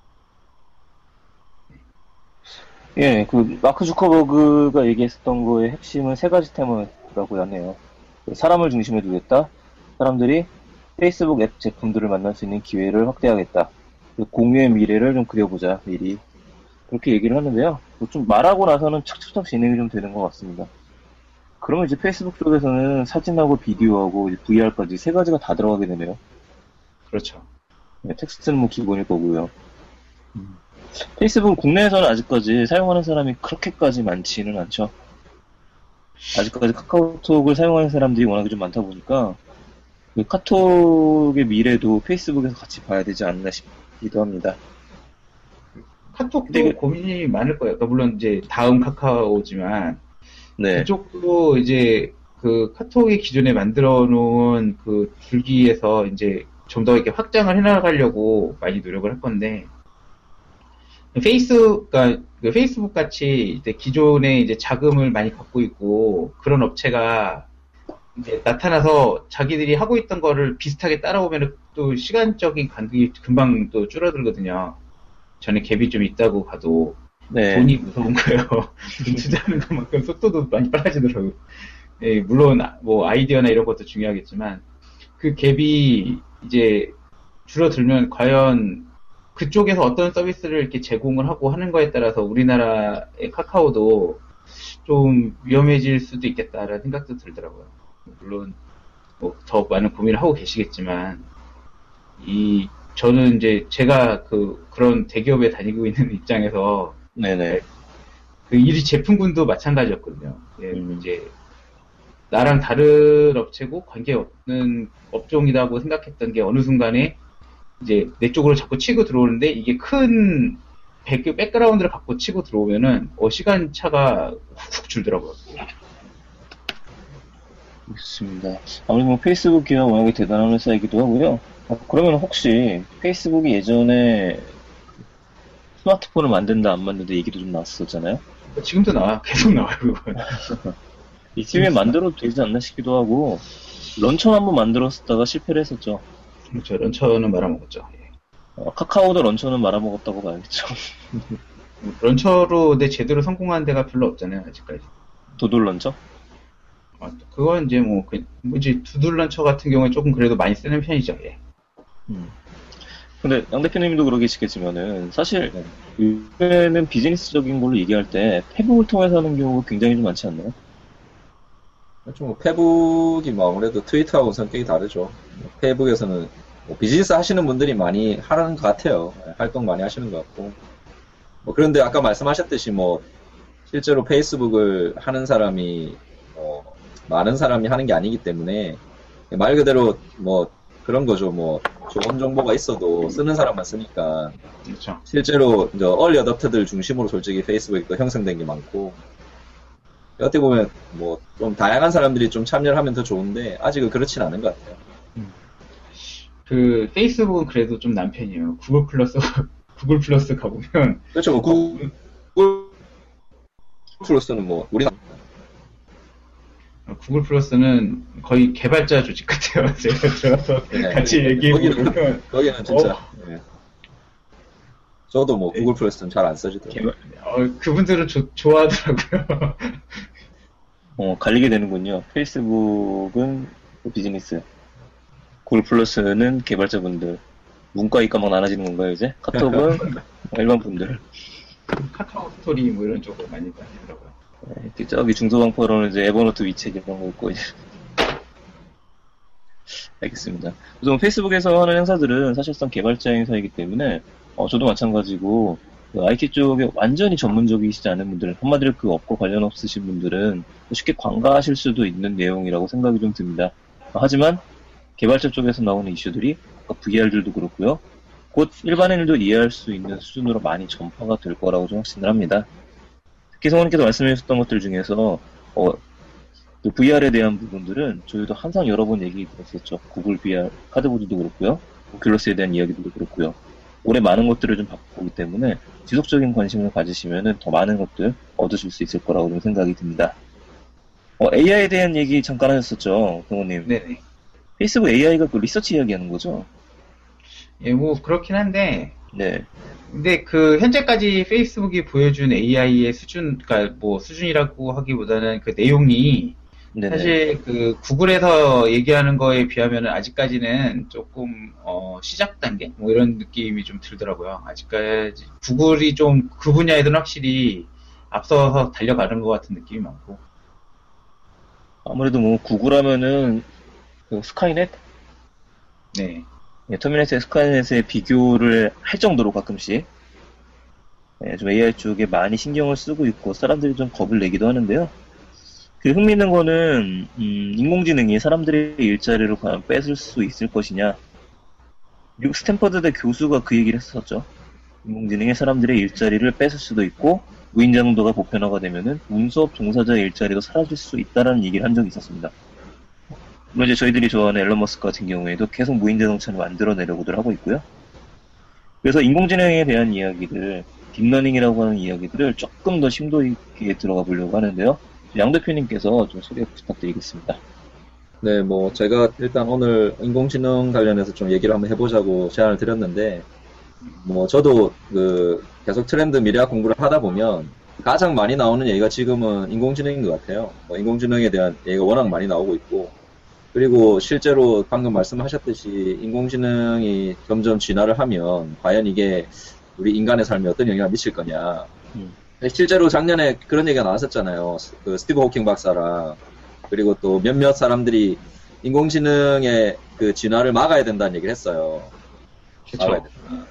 예, 그 마크 주커버그가 얘기했었던 거의 핵심은 세 가지 테마라고 하네요. 사람을 중심에 두겠다. 사람들이 페이스북 앱 제품들을 만날 수 있는 기회를 확대하겠다. 공유의 미래를 좀 그려보자, 미리. 그렇게 얘기를 하는데요. 좀 말하고 나서는 척척척 진행이 좀 되는 것 같습니다. 그러면 이제 페이스북 쪽에서는 사진하고 비디오하고 브이알까지 세 가지가 다 들어가게 되네요. 그렇죠. 네, 텍스트는 뭐 기본일 거고요. 음. 페이스북 국내에서는 아직까지 사용하는 사람이 그렇게까지 많지는 않죠. 아직까지 카카오톡을 사용하는 사람들이 워낙에 좀 많다 보니까 그 카톡의 미래도 페이스북에서 같이 봐야 되지 않나 싶기도 합니다. 카톡도 근데 고민이 많을 거예요. 그러니까 물론 이제 다음 카카오지만 네. 그쪽도 이제 그 카톡이 기존에 만들어 놓은 그 줄기에서 이제 좀 더 이렇게 확장을 해나가려고 많이 노력을 할 건데 페이스, 그러니까 그 페이스북 같이 이제 기존에 이제 자금을 많이 갖고 있고 그런 업체가 이제 나타나서 자기들이 하고 있던 거를 비슷하게 따라오면 또 시간적인 간격이 금방 또 줄어들거든요. 전에 갭이 좀 있다고 봐도 네. 돈이 무서운 거예요. 투자하는 것만큼 속도도 많이 빨라지더라고요. 예, 물론 뭐 아이디어나 이런 것도 중요하겠지만 그 갭이 이제 줄어들면 과연 그쪽에서 어떤 서비스를 이렇게 제공을 하고 하는 거에 따라서 우리나라의 카카오도 좀 위험해질 수도 있겠다라는 생각도 들더라고요. 물론 뭐 더 많은 고민을 하고 계시겠지만 이 저는 이제 제가 그 그런 대기업에 다니고 있는 입장에서 네네. 그 이 제품군도 마찬가지였거든요. 예, 음. 이제 나랑 다른 업체고 관계없는 업종이라고 생각했던 게 어느 순간에 이제 내 쪽으로 자꾸 치고 들어오는데 이게 큰 백, 백그라운드를 갖고 치고 들어오면은 어, 시간 차가 훅 줄더라고요. 있습니다. 아무래도 뭐 페이스북이야 워낙에 대단한 회사이기도 하고요. 어, 그러면 혹시 페이스북이 예전에 스마트폰을 만든다 안 만든다 얘기도 좀 나왔었잖아요. 지금도 나와 계속 나와요 그건. 이쯤에 만들어도 되지 않나 싶기도 하고 런처 한번 만들었다가 실패를 했었죠. 그렇죠. 런처는 말아먹었죠. 예. 어, 카카오도 런처는 말아먹었다고 봐야겠죠. 런처로 내 제대로 성공한 데가 별로 없잖아요 아직까지. 도돌 런처? 아, 그건 이제 뭐, 그, 뭐 이제 두들 런처 같은 경우에 조금 그래도 많이 쓰는 편이죠. 예. 음. 근데 양 대표님도 그러겠지만은 사실 요즘에는 비즈니스적인 걸로 얘기할 때 페북을 통해서 하는 경우가 굉장히 좀 많지 않나요? 좀 뭐 페북이 뭐 아무래도 트위터하고 성격이 다르죠. 페북에서는 뭐 비즈니스 하시는 분들이 많이 하는 것 같아요. 활동 많이 하시는 것 같고. 뭐 그런데 아까 말씀하셨듯이 뭐 실제로 페이스북을 하는 사람이 뭐 많은 사람이 하는 게 아니기 때문에 말 그대로 뭐 그런 거죠. 뭐 좋은 정보가 있어도 쓰는 사람만 쓰니까. 그렇죠. 실제로 이제 얼리 어댑터들 중심으로 솔직히 페이스북이 또 형성된 게 많고. 어떻게 보면 뭐 좀 다양한 사람들이 좀 참여를 하면 더 좋은데 아직은 그렇진 않은 것 같아요. 그 페이스북은 그래도 좀 난편이에요. 구글 플러스 구글 플러스 가보면 그렇죠. 뭐 구글, 구글 플러스는 뭐 우리 구글 플러스는 거의 개발자 조직 같아요. 제가 들어가서 네, 같이 얘기해보면 거기는, 거기는 진짜. 어. 네. 저도 뭐 구글 플러스는 잘 안 써지더라고요. 어, 그분들은 조, 좋아하더라고요. 어, 갈리게 되는군요. 페이스북은 비즈니스, 구글 플러스는 개발자분들, 문과 이과 막 나눠지는 건가요, 이제? 카톡은 일반 분들. 카카오 스토리 뭐 이런 쪽으로 많이 다니더라고요. 네, 저기 중소방파로는 이제 에버노트 위챗 이런 거 있고, 이제. 알겠습니다. 우선 페이스북에서 하는 행사들은 사실상 개발자 행사이기 때문에, 어, 저도 마찬가지고, 그 아이티 쪽에 완전히 전문적이시지 않은 분들, 한마디로 그 업과 관련 없으신 분들은 쉽게 관가하실 수도 있는 내용이라고 생각이 좀 듭니다. 하지만 개발자 쪽에서 나오는 이슈들이 아까 브이알들도 그렇고요. 곧 일반인들도 이해할 수 있는 수준으로 많이 전파가 될 거라고 좀 확신을 합니다. 특히 성원님께서 말씀해 주셨던 것들 중에서 어, 그 브이알에 대한 부분들은 저희도 항상 여러 번 얘기 들었었죠. 구글 브이알 카드보드도 그렇고요. 오큘러스에 대한 이야기도 그렇고요. 올해 많은 것들을 좀 바꾸기 때문에 지속적인 관심을 가지시면 더 많은 것들 얻으실 수 있을 거라고 좀 생각이 듭니다. 어, 에이아이에 대한 얘기 잠깐 하셨었죠, 성우님. 네네. 페이스북 에이아이가 그 리서치 이야기하는 거죠? 예, 뭐 그렇긴 한데, 네. 근데 그 현재까지 페이스북이 보여준 에이아이의 수준, 그러니까 뭐 수준이라고 하기보다는 그 내용이 네네. 사실 그 구글에서 얘기하는 거에 비하면 아직까지는 조금 어 시작 단계 뭐 이런 느낌이 좀 들더라고요. 아직까지 구글이 좀 그 분야에서는 확실히 앞서서 달려가는 것 같은 느낌이 많고. 아무래도 뭐 구글 하면은 그 스카이넷? 네. 네, 터미네이트의 스카이넷에 비교를 할 정도로 가끔씩 네, 좀 에이아이 쪽에 많이 신경을 쓰고 있고 사람들이 좀 겁을 내기도 하는데요. 그 흥미있는 거는 음, 인공지능이 사람들의 일자리를 과연 뺏을 수 있을 것이냐. 미국 스탠퍼드대 교수가 그 얘기를 했었죠. 인공지능이 사람들의 일자리를 뺏을 수도 있고 무인자동도가 보편화가 되면은 운수업 종사자의 일자리도 사라질 수 있다라는 얘기를 한 적이 있었습니다. 물론 이제 저희들이 좋아하는 앨런 머스크 같은 경우에도 계속 무인자동차를 만들어내려고들 하고 있고요. 그래서 인공지능에 대한 이야기들 딥러닝이라고 하는 이야기들을 조금 더 심도 있게 들어가 보려고 하는데요. 양 대표님께서 좀 소개 부탁드리겠습니다. 네, 뭐 제가 일단 오늘 인공지능 관련해서 좀 얘기를 한번 해보자고 제안을 드렸는데, 뭐 저도 그 계속 트렌드 미래학 공부를 하다 보면 가장 많이 나오는 얘기가 지금은 인공지능인 것 같아요. 뭐 인공지능에 대한 얘기가 워낙 많이 나오고 있고, 그리고 실제로 방금 말씀하셨듯이 인공지능이 점점 진화를 하면 과연 이게 우리 인간의 삶에 어떤 영향을 미칠 거냐. 음. 실제로 작년에 그런 얘기가 나왔었잖아요. 그 스티브 호킹 박사랑, 그리고 또 몇몇 사람들이 인공지능의 그 진화를 막아야 된다는 얘기를 했어요. 그쵸. 막아야 된다.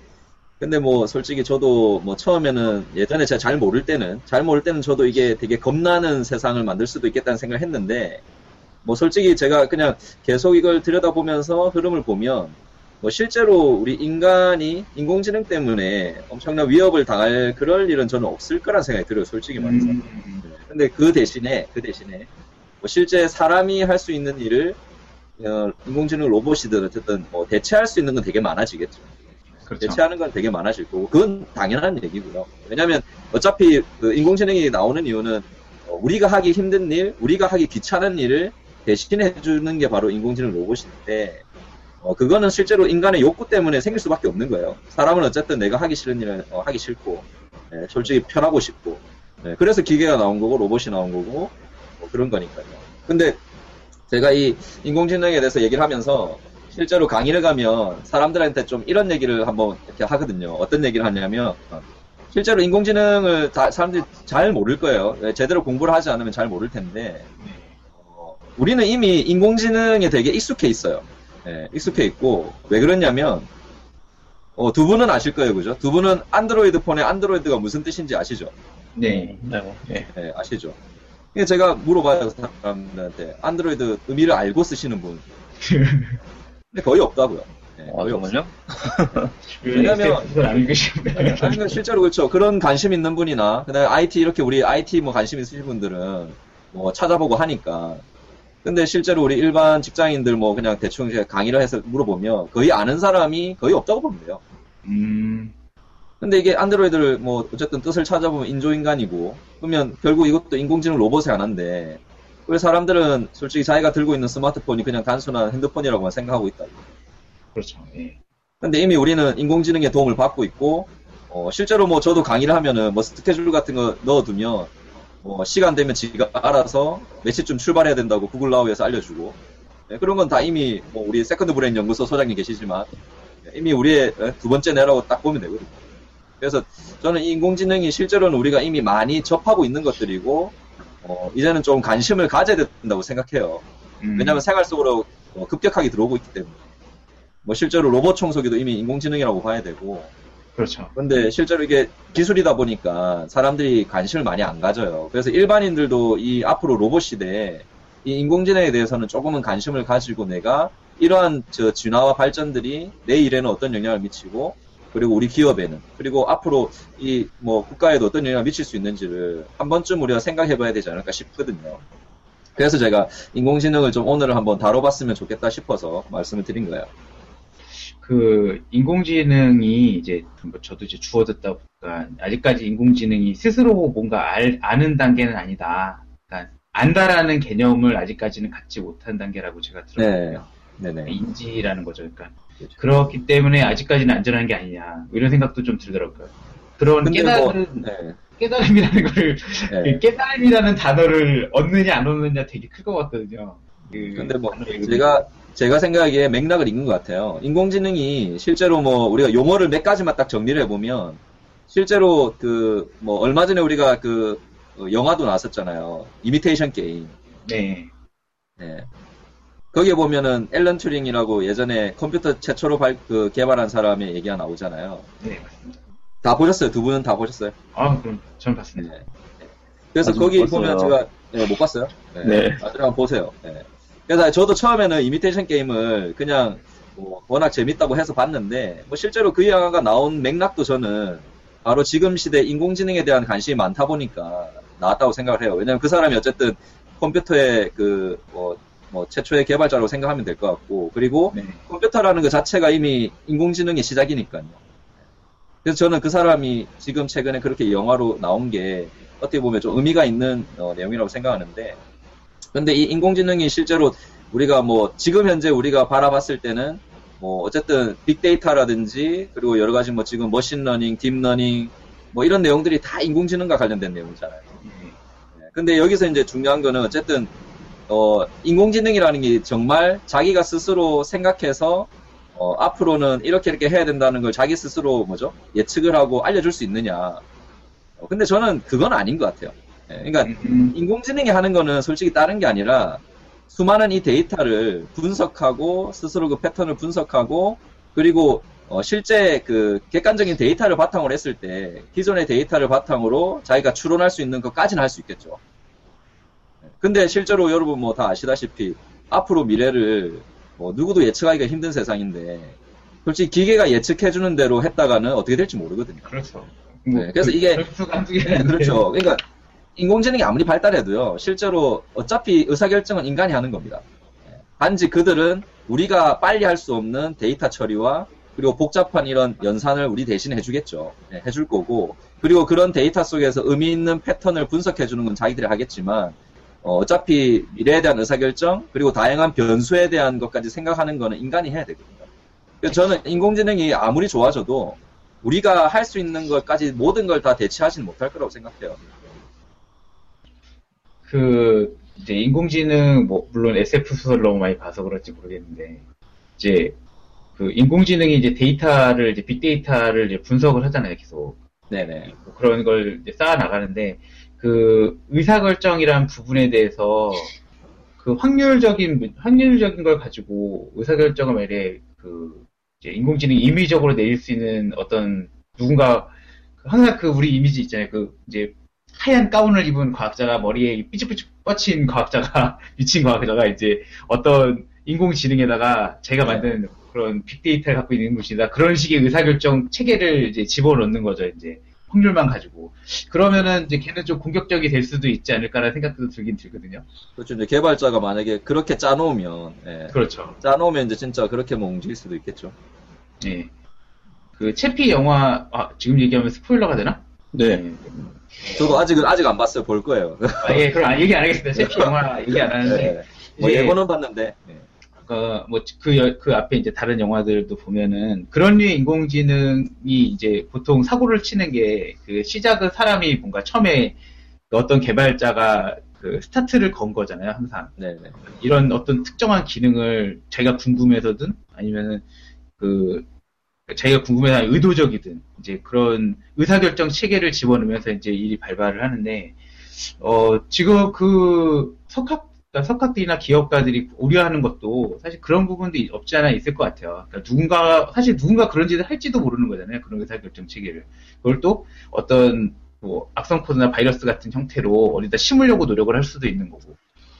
근데 뭐 솔직히 저도 뭐 처음에는 예전에 제가 잘 모를 때는 잘 모를 때는 저도 이게 되게 겁나는 세상을 만들 수도 있겠다는 생각을 했는데, 뭐 솔직히 제가 그냥 계속 이걸 들여다보면서 흐름을 보면 뭐 실제로 우리 인간이 인공지능 때문에 엄청난 위협을 당할 그럴 일은 저는 없을 거란 생각이 들어요, 솔직히 말해서. 음. 근데 그 대신에 그 대신에 뭐 실제 사람이 할 수 있는 일을 어, 인공지능 로봇이든 어쨌든 뭐 대체할 수 있는 건 되게 많아지겠죠. 그렇죠. 대체하는 건 되게 많아질 거고, 그건 당연한 얘기고요. 왜냐하면 어차피 그 인공지능이 나오는 이유는 어, 우리가 하기 힘든 일, 우리가 하기 귀찮은 일을 대신해주는 게 바로 인공지능 로봇인데, 어, 그거는 실제로 인간의 욕구 때문에 생길 수밖에 없는 거예요. 사람은 어쨌든 내가 하기 싫은 일을 어, 하기 싫고, 네, 솔직히 편하고 싶고, 네, 그래서 기계가 나온 거고 로봇이 나온 거고 뭐 그런 거니까요. 근데 제가 이 인공지능에 대해서 얘기를 하면서 실제로 강의를 가면 사람들한테 좀 이런 얘기를 한번 이렇게 하거든요. 어떤 얘기를 하냐면, 실제로 인공지능을 다 사람들이 잘 모를 거예요. 제대로 공부를 하지 않으면 잘 모를 텐데, 어, 우리는 이미 인공지능에 되게 익숙해 있어요. 네, 익숙해 있고, 왜 그러냐면, 어, 두 분은 아실 거예요, 그죠? 두 분은 안드로이드 폰에 안드로이드가 무슨 뜻인지 아시죠? 네. 네, 네. 네, 아시죠? 제가 물어봐요, 사람들한테. 안드로이드 의미를 알고 쓰시는 분. 근데 거의 없다고요. 네, 거의 없어요. 왜냐면, 아니, 실제로 그렇죠. 그런 관심 있는 분이나, 그다음에 아이티, 이렇게 우리 아이티 뭐 관심 있으신 분들은 뭐 찾아보고 하니까. 근데 실제로 우리 일반 직장인들 뭐 그냥 대충 강의를 해서 물어보면 거의 아는 사람이 거의 없다고 보면 돼요. 음. 근데 이게 안드로이드를 뭐 어쨌든 뜻을 찾아보면 인조인간이고, 그러면 결국 이것도 인공지능 로봇의 하나인데, 왜 사람들은 솔직히 자기가 들고 있는 스마트폰이 그냥 단순한 핸드폰이라고만 생각하고 있다. 그렇죠. 예. 근데 이미 우리는 인공지능의 도움을 받고 있고, 어, 실제로 뭐 저도 강의를 하면은 뭐 스케줄 같은 거 넣어두면, 뭐 시간 되면 지가 알아서 몇 시쯤 출발해야 된다고 구글 나우에서 알려주고, 네, 그런 건 다 이미 뭐 우리 세컨드 브레인 연구소 소장님 계시지만, 이미 우리의 두 번째 뇌라고 딱 보면 되거든요. 그래서 저는 이 인공지능이 실제로는 우리가 이미 많이 접하고 있는 것들이고, 어, 이제는 좀 관심을 가져야 된다고 생각해요. 음. 왜냐하면 생활 속으로 어, 급격하게 들어오고 있기 때문에. 뭐 실제로 로봇 청소기도 이미 인공지능이라고 봐야 되고. 그렇죠. 근데 실제로 이게 기술이다 보니까 사람들이 관심을 많이 안 가져요. 그래서 일반인들도 이 앞으로 로봇 시대에 이 인공지능에 대해서는 조금은 관심을 가지고 내가 이러한 저 진화와 발전들이 내 일에는 어떤 영향을 미치고, 그리고 우리 기업에는, 그리고 앞으로 이 뭐 국가에도 어떤 영향을 미칠 수 있는지를 한 번쯤 우리가 생각해봐야 되지 않을까 싶거든요. 그래서 제가 인공지능을 좀 오늘 한번 다뤄봤으면 좋겠다 싶어서 말씀을 드린 거예요. 그 인공지능이 이제 저도 이제 주워 듣다 보니까 아직까지 인공지능이 스스로 뭔가 알, 아는 단계는 아니다. 그러니까 안다라는 개념을 아직까지는 갖지 못한 단계라고 제가 들었거든요. 네. 네네. 인지라는 거죠. 그러니까 그렇죠. 그렇기 때문에 아직까지는 안전한 게 아니냐, 이런 생각도 좀 들더라고요. 그런 깨달음, 뭐, 네. 깨달음이라는 걸, 네. 깨달음이라는 단어를 얻느냐 안 얻느냐 되게 클 것 같거든요. 그 근데 뭐 제가 제가 생각하기에 맥락을 읽은 것 같아요. 인공지능이 실제로 뭐 우리가 용어를 몇 가지만 딱 정리를 해보면, 실제로 그 뭐 얼마 전에 우리가 그 영화도 나왔었잖아요. 이미테이션 게임. 네. 네. 거기에 보면은 앨런 튜링이라고 예전에 컴퓨터 최초로 발, 그 개발한 사람의 얘기가 나오잖아요. 네, 맞습니다. 다 보셨어요? 두 분은 다 보셨어요? 아, 그럼 전 봤습니다. 네. 그래서 거기 보면 제가 네, 못 봤어요? 네. 네. 나중에 한번 보세요. 네. 그래서 저도 처음에는 이미테이션 게임을 그냥 뭐 워낙 재밌다고 해서 봤는데, 뭐 실제로 그 영화가 나온 맥락도 저는 바로 지금 시대 인공지능에 대한 관심이 많다 보니까 나왔다고 생각을 해요. 왜냐면 그 사람이 어쨌든 컴퓨터의 그 뭐 뭐 최초의 개발자라고 생각하면 될 것 같고, 그리고 네. 컴퓨터라는 것 자체가 이미 인공지능의 시작이니까요. 그래서 저는 그 사람이 지금 최근에 그렇게 영화로 나온 게 어떻게 보면 좀 의미가 있는 어, 내용이라고 생각하는데, 근데 이 인공지능이 실제로 우리가 뭐 지금 현재 우리가 바라봤을 때는 뭐 어쨌든 빅데이터라든지 그리고 여러 가지 뭐 지금 머신러닝, 딥러닝 뭐 이런 내용들이 다 인공지능과 관련된 내용이잖아요. 네. 근데 여기서 이제 중요한 거는 어쨌든 어 인공지능이라는 게 정말 자기가 스스로 생각해서 어 앞으로는 이렇게 이렇게 해야 된다는 걸 자기 스스로 뭐죠? 예측을 하고 알려줄 수 있느냐. 어, 근데 저는 그건 아닌 것 같아요. 네. 그러니까 음. 인공지능이 하는 거는 솔직히 다른 게 아니라 수많은 이 데이터를 분석하고 스스로 그 패턴을 분석하고 그리고 어 실제 그 객관적인 데이터를 바탕으로 했을 때 기존의 데이터를 바탕으로 자기가 추론할 수 있는 것까지는 할 수 있겠죠. 근데 실제로 여러분 뭐 다 아시다시피 앞으로 미래를 뭐 누구도 예측하기가 힘든 세상인데 솔직히 기계가 예측해주는 대로 했다가는 어떻게 될지 모르거든요. 그렇죠. 네, 뭐, 그래서 이게 네, 그렇죠. 그러니까 인공지능이 아무리 발달해도요, 실제로 어차피 의사결정은 인간이 하는 겁니다. 단지 그들은 우리가 빨리 할 수 없는 데이터 처리와 그리고 복잡한 이런 연산을 우리 대신 해주겠죠. 네, 해줄 거고, 그리고 그런 데이터 속에서 의미 있는 패턴을 분석해주는 건 자기들이 하겠지만, 어, 어차피 미래에 대한 의사결정, 그리고 다양한 변수에 대한 것까지 생각하는 거는 인간이 해야 되거든요. 그래서 저는 인공지능이 아무리 좋아져도 우리가 할 수 있는 것까지 모든 걸 다 대체하지는 못할 거라고 생각해요. 그 이제 인공지능 뭐 물론 에스에프 소설 너무 많이 봐서 그럴지 모르겠는데 이제 그 인공지능이 이제 데이터를 이제 빅데이터를 이제 분석을 하잖아요, 계속. 네네. 뭐 그런 걸 이제 쌓아 나가는데 그 의사결정이란 부분에 대해서 그 확률적인 확률적인 걸 가지고 의사결정을 만약에 그 이제 인공지능이 임의적으로 내릴 수 있는 어떤 누군가 항상 그 우리 이미지 있잖아요, 그 이제 하얀 가운을 입은 과학자가 머리에 삐죽삐죽 뻗친 과학자가 미친 과학자가 이제 어떤 인공지능에다가 제가 만든 그런 빅데이터를 갖고 있는 인공지능이다 그런 식의 의사결정 체계를 이제 집어넣는 거죠. 이제 확률만 가지고 그러면은 이제 걔는 좀 공격적이 될 수도 있지 않을까라는 생각도 들긴 들거든요. 그렇죠. 이제 개발자가 만약에 그렇게 짜놓으면, 예. 그렇죠. 짜놓으면 이제 진짜 그렇게 뭐 움직일 수도 있겠죠. 예. 그 채피 영화 아 지금 얘기하면 스포일러가 되나? 네. 네. 저도 아직은 아직 안 봤어요. 볼 거예요. 아, 예, 그럼 아, 얘기 안 하겠습니다. 채피 영화 얘기 안 하는데. 네. 뭐 이제 예고는 봤는데. 네. 어, 뭐, 그, 그 앞에 이제 다른 영화들도 보면은, 그런 류의 인공지능이 이제 보통 사고를 치는 게, 그 시작은 사람이 뭔가 처음에 어떤 개발자가 그 스타트를 건 거잖아요, 항상. 네네. 이런 어떤 특정한 기능을 자기가 궁금해서든, 아니면은 그, 자기가 궁금해서 의도적이든, 이제 그런 의사결정 체계를 집어넣으면서 이제 일이 발발을 하는데, 어, 지금 그 석학, 그러니까 석학들이나 기업가들이 우려하는 것도 사실 그런 부분도 없지 않아 있을 것 같아요. 그러니까 누군가, 사실 누군가 그런 짓을 할지도 모르는 거잖아요. 그런 의사결정 체계를. 그걸 또 어떤 뭐 악성 코드나 바이러스 같은 형태로 어디다 심으려고 노력을 할 수도 있는 거고.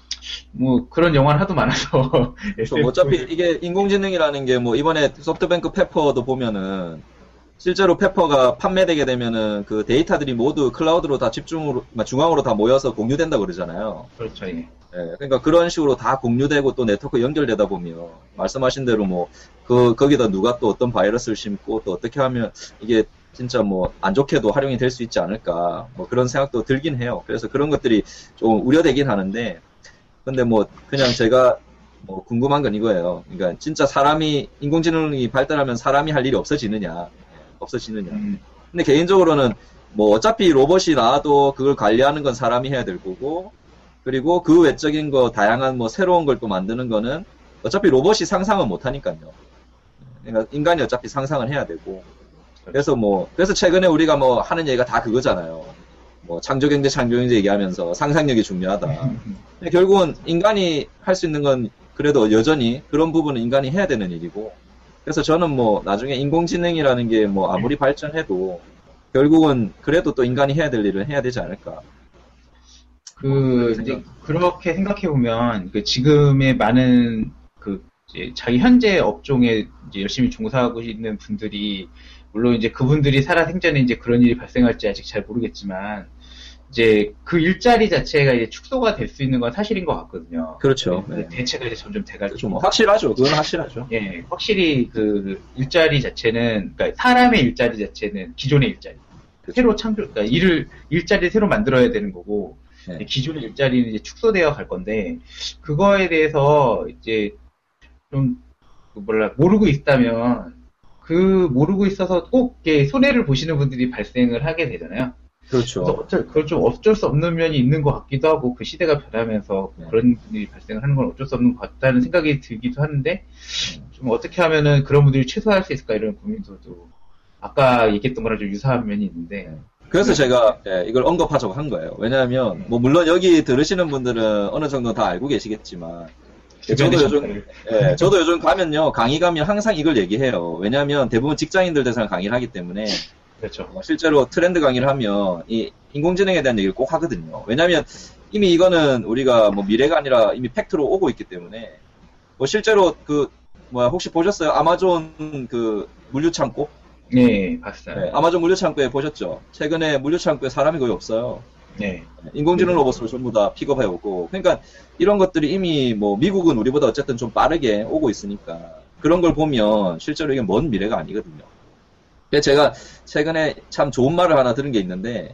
뭐 그런 영화는 하도 많아서. 그렇죠. 어차피 이게 인공지능이라는 게 뭐 이번에 소프트뱅크 페퍼도 보면은 실제로 페퍼가 판매되게 되면은 그 데이터들이 모두 클라우드로 다 집중으로, 중앙으로 다 모여서 공유된다 그러잖아요. 그렇죠, 예. 예, 그러니까 그런 식으로 다 공유되고 또 네트워크 연결되다 보면 말씀하신 대로 뭐 그 거기다 누가 또 어떤 바이러스를 심고 또 어떻게 하면 이게 진짜 뭐 안 좋게도 활용이 될 수 있지 않을까 뭐 그런 생각도 들긴 해요. 그래서 그런 것들이 좀 우려되긴 하는데 근데 뭐 그냥 제가 뭐 궁금한 건 이거예요. 그러니까 진짜 사람이 인공지능이 발달하면 사람이 할 일이 없어지느냐 없어지느냐. 음. 근데 개인적으로는 뭐 어차피 로봇이 나와도 그걸 관리하는 건 사람이 해야 될 거고 그리고 그 외적인 거 다양한 뭐 새로운 걸 또 만드는 거는 어차피 로봇이 상상은 못 하니까요. 그러니까 인간이 어차피 상상을 해야 되고 그래서 뭐 그래서 최근에 우리가 뭐 하는 얘기가 다 그거잖아요. 뭐 창조경제 창조경제 얘기하면서 상상력이 중요하다. 근데 결국은 인간이 할 수 있는 건 그래도 여전히 그런 부분은 인간이 해야 되는 일이고 그래서 저는 뭐 나중에 인공지능이라는 게 뭐 아무리 발전해도 결국은 그래도 또 인간이 해야 될 일은 해야 되지 않을까. 그 이제 그렇게 생각해 보면 그 지금의 많은 그 이제 자기 현재 업종에 이제 열심히 종사하고 있는 분들이 물론 이제 그분들이 살아 생전에 이제 그런 일이 발생할지 아직 잘 모르겠지만 이제 그 일자리 자체가 이제 축소가 될 수 있는 건 사실인 것 같거든요. 그렇죠. 네, 네. 대체가 이제 점점 돼가지고. 그렇죠. 뭐 확실하죠. 그건 확실하죠. 예, 확실히 그 일자리 자체는, 그러니까 사람의 일자리 자체는 기존의 일자리. 그렇죠. 새로 창조, 그러니까 일을, 일자리를 새로 만들어야 되는 거고, 네. 기존의 일자리는 이제 축소되어 갈 건데, 그거에 대해서 이제 좀, 몰라, 모르고 있다면, 그 모르고 있어서 꼭 이렇게 손해를 보시는 분들이 발생을 하게 되잖아요. 그렇죠. 그래서 어쩔, 그걸 좀 어쩔 수 없는 면이 있는 것 같기도 하고, 그 시대가 변하면서 네. 그런 일이 발생을 하는 건 어쩔 수 없는 것 같다는 생각이 들기도 하는데, 좀 어떻게 하면은 그런 분들이 최소화할 수 있을까 이런 고민도 또, 아까 얘기했던 거랑 좀 유사한 면이 있는데. 그래서 제가 예, 이걸 언급하자고 한 거예요. 왜냐하면 뭐 물론 여기 들으시는 분들은 어느 정도 다 알고 계시겠지만 예, 저도 요즘 예, 저도 요즘 가면요 강의 가면 항상 이걸 얘기해요. 왜냐하면 대부분 직장인들 대상 강의를 하기 때문에 그렇죠. 어, 실제로 트렌드 강의를 하면 이 인공지능에 대한 얘기를 꼭 하거든요. 왜냐하면 이미 이거는 우리가 뭐 미래가 아니라 이미 팩트로 오고 있기 때문에 뭐 실제로 그 뭐야 혹시 보셨어요? 아마존 그 물류 창고? 네, 봤어요. 네, 아마존 물류 창고에 보셨죠? 최근에 물류 창고에 사람이 거의 없어요. 네. 인공지능 로봇으로 전부 다 픽업해 오고. 그러니까 이런 것들이 이미 뭐 미국은 우리보다 어쨌든 좀 빠르게 오고 있으니까 그런 걸 보면 실제로 이게 먼 미래가 아니거든요. 그래서 제가 최근에 참 좋은 말을 하나 들은 게 있는데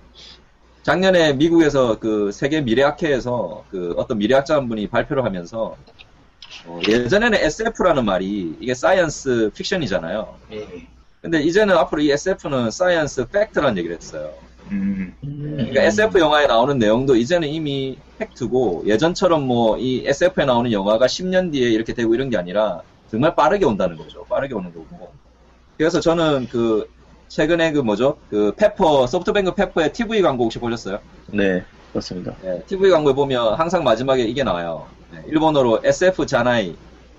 작년에 미국에서 그 세계 미래학회에서 그 어떤 미래학자 한 분이 발표를 하면서 어, 예전에는 에스에프라는 말이 이게 사이언스 픽션이잖아요. 네. 근데 이제는 앞으로 이 에스에프는 사이언스 팩트라는 얘기를 했어요. 음. 그러니까 에스에프 영화에 나오는 내용도 이제는 이미 팩트고 예전처럼 뭐 이 에스에프에 나오는 영화가 십 년 뒤에 이렇게 되고 이런 게 아니라 정말 빠르게 온다는 거죠. 빠르게 오는 거고. 그래서 저는 그 최근에 그 뭐죠? 그 페퍼 소프트뱅크 페퍼의 티비 광고 혹시 보셨어요? 네, 그렇습니다. 네, 티비 광고에 보면 항상 마지막에 이게 나와요. 네, 일본어로 에스에프 자나이.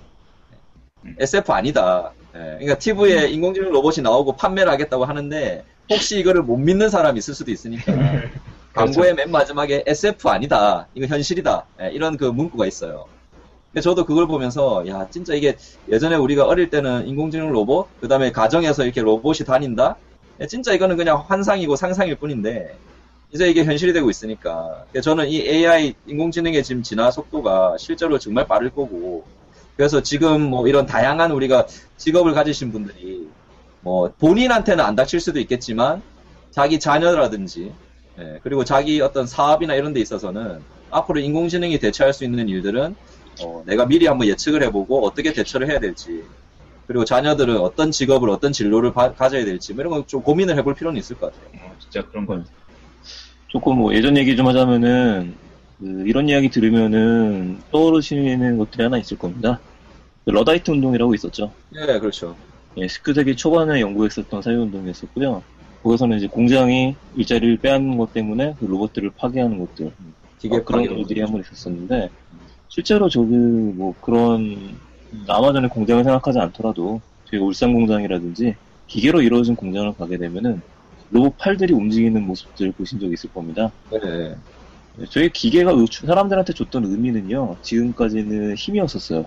에스에프 아니다. 네, 그러니까 티비에 인공지능 로봇이 나오고 판매를 하겠다고 하는데 혹시 이거를 못 믿는 사람이 있을 수도 있으니까 광고의 맨 마지막에 에스에프 아니다. 이거 현실이다. 네, 이런 그 문구가 있어요. 근데 저도 그걸 보면서 야 진짜 이게 예전에 우리가 어릴 때는 인공지능 로봇 그 다음에 가정에서 이렇게 로봇이 다닌다. 네, 진짜 이거는 그냥 환상이고 상상일 뿐인데 이제 이게 현실이 되고 있으니까 저는 이 에이아이 인공지능의 지금 진화 속도가 실제로 정말 빠를 거고 그래서 지금 뭐 이런 다양한 우리가 직업을 가지신 분들이 뭐 본인한테는 안 닥칠 수도 있겠지만 자기 자녀라든지 예, 그리고 자기 어떤 사업이나 이런 데 있어서는 앞으로 인공지능이 대처할 수 있는 일들은 어, 내가 미리 한번 예측을 해보고 어떻게 대처를 해야 될지 그리고 자녀들은 어떤 직업을 어떤 진로를 바, 가져야 될지 뭐 이런 거 좀 고민을 해볼 필요는 있을 것 같아요. 어, 진짜 그런 거. 조금 뭐 예전 얘기 좀 하자면은 그 이런 이야기 들으면은 떠오르시는 것들이 하나 있을 겁니다. 그 러다이트 운동이라고 있었죠. 예, 그렇죠. 예, 십구 세기 초반에 영국했었던 사회운동이었었고요. 거기서는 이제 공장이 일자리를 빼앗는 것 때문에 그 로봇들을 파괴하는 것들, 기계 어, 그런 파괴 일들이 한번 있었었는데, 실제로 저기 뭐 그런 아마존의 공장을 생각하지 않더라도 저희 울산 공장이라든지 기계로 이루어진 공장을 가게 되면은 로봇 팔들이 움직이는 모습들 보신 적 있을 겁니다. 네. 저희 기계가 사람들한테 줬던 의미는요, 지금까지는 힘이었었어요.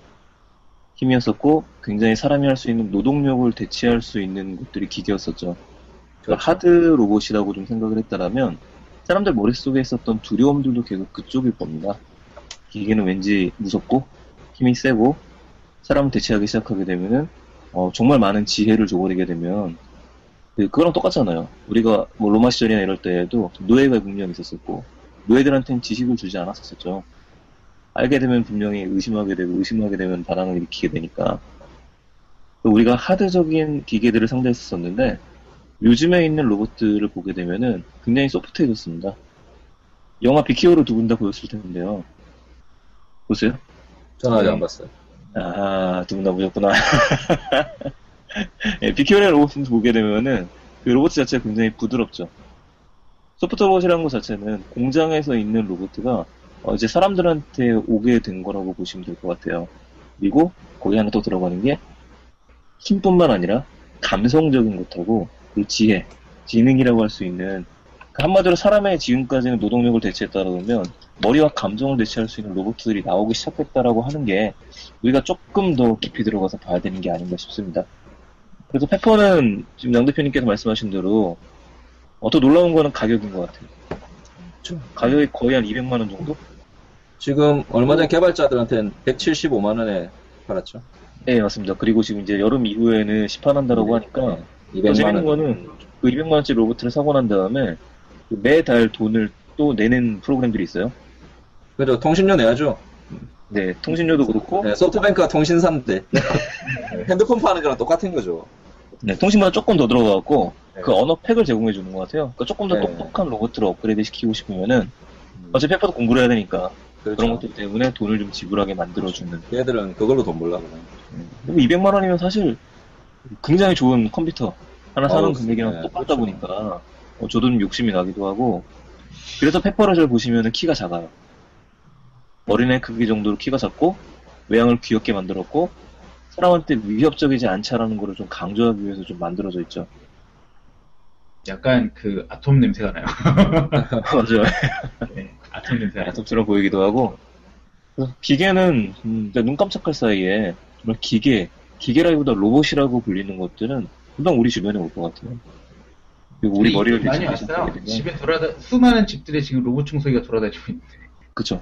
힘이었었고, 굉장히 사람이 할 수 있는 노동력을 대체할 수 있는 것들이 기계였었죠. 그러니까 하드 로봇이라고 좀 생각을 했다라면, 사람들 머릿속에 있었던 두려움들도 계속 그쪽일 겁니다. 기계는 왠지 무섭고, 힘이 세고, 사람을 대체하기 시작하게 되면은, 어, 정말 많은 지혜를 줘버리게 되면, 그, 그거랑 똑같잖아요. 우리가 뭐 로마 시절이나 이럴 때에도 노예가 분명히 있었었고, 노예들한테는 지식을 주지 않았었죠. 알게 되면 분명히 의심하게 되고 의심하게 되면 반항을 일으키게 되니까 우리가 하드적인 기계들을 상대했었는데 요즘에 있는 로봇들을 보게 되면은 굉장히 소프트해졌습니다. 영화 비키오를 두 분 다 보셨을 텐데요. 보세요? 저는 아직 안 봤어요. 아, 두 분 다 보셨구나. 예, 비키오의 로봇을 보게 되면은 그 로봇 자체가 굉장히 부드럽죠. 소프트 로봇이라는 것 자체는 공장에서 있는 로봇가 어, 이제 사람들한테 오게 된 거라고 보시면 될 것 같아요. 그리고 거기 하나 또 들어가는 게 힘뿐만 아니라 감성적인 것하고 그 지혜, 지능이라고 할 수 있는 그 한마디로 사람의 지금까지는 노동력을 대체했다고 하면 머리와 감정을 대체할 수 있는 로봇들이 나오기 시작했다라고 하는 게 우리가 조금 더 깊이 들어가서 봐야 되는 게 아닌가 싶습니다. 그래서 페퍼는 지금 양 대표님께서 말씀하신 대로 어, 더 놀라운 거는 가격인 것 같아요. 가격이 거의 한 이백만 원 정도? 지금 얼마 전 개발자들한테는 백칠십오만 원에 팔았죠. 네, 맞습니다. 그리고 지금 이제 여름 이후에는 시판한다라고 하니까 더 이백만 재밌는 원. 거는 그 이백만 원짜리 로봇을 사고 난 다음에 그 매달 돈을 또 내는 프로그램들이 있어요. 그죠. 통신료 내야죠. 네, 통신료도 그렇고 네, 소프트뱅크가 통신사인데 핸드폰 파는 거랑 똑같은 거죠. 네, 통신보다 조금 더 들어가갖고 네. 그 언어 팩을 제공해 주는 것 같아요. 그러니까 조금 더 네. 똑똑한 로봇을 업그레이드 시키고 싶으면은 어차피 페퍼도 공부를 해야 되니까 그렇죠. 그런 것들 때문에 돈을 좀 지불하게 만들어주는. 얘들은 그걸로 돈 벌려고 그래. 그리고 이백만 원이면 사실 굉장히 좋은 컴퓨터 하나 사는 어우, 금액이랑 네, 똑같다 그렇죠. 보니까 어, 저도 좀 욕심이 나기도 하고 그래서 페퍼를 잘 보시면은 키가 작아요. 어린애 크기 정도로 키가 작고 외양을 귀엽게 만들었고 사람한테 위협적이지 않자라는 거를 좀 강조하기 위해서 좀 만들어져 있죠. 약간 그 아톰 냄새가 나요. 맞아요. 네, 아톰 냄새 나요. 아톰처럼 보이기도 하고 그래서 기계는 음, 눈 깜짝할 사이에 정말 기계, 기계라기보다 로봇이라고 불리는 것들은 금방 우리 주변에 올 것 같아요. 그리고 우리 머리를 많이 대신해 왔어요. 주기 때문에. 집에 돌아다 수많은 집들에 지금 로봇 청소기가 돌아다니고 있는데. 그쵸.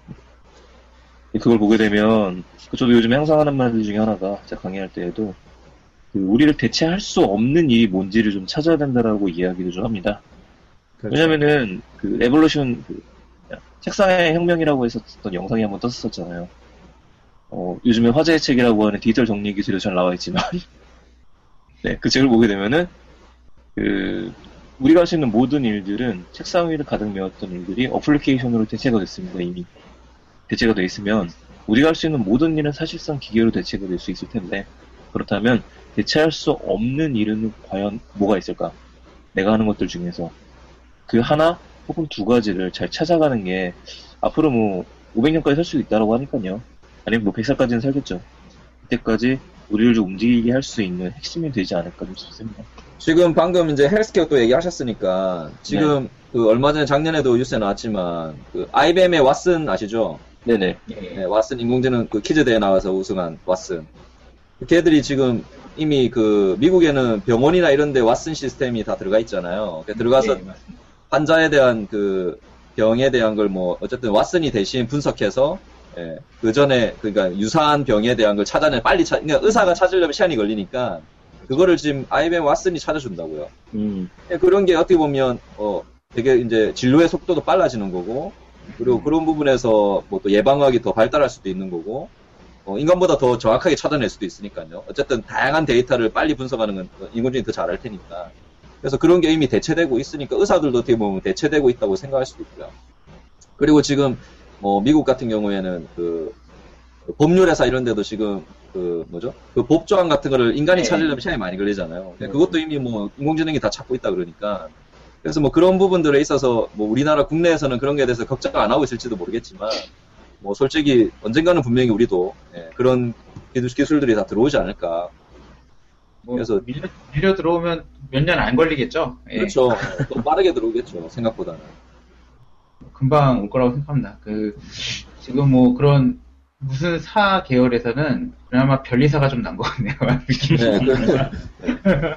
그걸 보게 되면, 저도 요즘 항상 하는 말 중에 하나가, 제가 강의할 때에도, 그 우리를 대체할 수 없는 일이 뭔지를 좀 찾아야 된다라고 이야기를 좀 합니다. 그렇죠. 왜냐면은, 그, 레볼루션, 그, 책상의 혁명이라고 했었던 영상이 한번 떴었잖아요. 어, 요즘에 화제의 책이라고 하는 디지털 정리 기술이 잘 나와 있지만, 네, 그 책을 보게 되면은, 그, 우리가 할 수 있는 모든 일들은 책상 위를 가득 메웠던 일들이 어플리케이션으로 대체가 됐습니다, 이미. 대체가 돼 있으면 우리가 할 수 있는 모든 일은 사실상 기계로 대체가 될 수 있을 텐데 그렇다면 대체할 수 없는 일은 과연 뭐가 있을까? 내가 하는 것들 중에서 그 하나 혹은 두 가지를 잘 찾아가는 게 앞으로 뭐 오백 년까지 살 수도 있다고 하니까요. 아니면 뭐 백 살까지는 살겠죠. 그때까지 우리를 좀 움직이게 할 수 있는 핵심이 되지 않을까 좀 싶습니다. 지금 방금 이제 헬스케어 또 얘기하셨으니까 지금 그 얼마 전에 작년에도 뉴스에 나왔지만 그 아이비엠의 왓슨 아시죠? 네네. 네, 왓슨 인공지능 그 퀴즈 대회 나와서 우승한 왓슨. 걔들이 지금 이미 그 미국에는 병원이나 이런 데 왓슨 시스템이 다 들어가 있잖아요. 들어가서 네, 맞습니다. 환자에 대한 그 병에 대한 걸 뭐 어쨌든 왓슨이 대신 분석해서 예, 그 전에 그러니까 유사한 병에 대한 걸 찾아내 빨리 찾 그러니까 의사가 찾으려면 시간이 걸리니까 그거를 지금 아이비엠 왓슨이 찾아준다고요. 음. 예, 그런 게 어떻게 보면 어 되게 이제 진료의 속도도 빨라지는 거고 그리고 그런 부분에서 뭐 또 예방학이 더 발달할 수도 있는 거고 어, 인간보다 더 정확하게 찾아낼 수도 있으니까요. 어쨌든 다양한 데이터를 빨리 분석하는 건 인공지능이 더 잘할 테니까. 그래서 그런 게 이미 대체되고 있으니까 의사들도 어떻게 보면 대체되고 있다고 생각할 수도 있고요. 그리고 지금 뭐 미국 같은 경우에는 그 법률회사 이런 데도 지금 그 뭐죠? 그 법조항 같은 거를 인간이 네. 찾으려면 시간이 많이 걸리잖아요. 그것도 이미 뭐 인공지능이 다 찾고 있다 그러니까. 그래서 뭐 그런 부분들에 있어서 뭐 우리나라 국내에서는 그런 게 대해서 걱정 안 하고 있을지도 모르겠지만 뭐 솔직히 언젠가는 분명히 우리도 예, 그런 기술, 기술들이 다 들어오지 않을까. 뭐 그래서- 밀려, 밀려 들어오면 몇 년 안 걸리겠죠. 예. 그렇죠. 또 빠르게 들어오겠죠. 생각보다는. 금방 올 거라고 생각합니다. 그 지금 뭐 그런 무슨 사 계열에서는 그나마 변리사가 좀 난 것 같네요. 느낌이. 네, 그,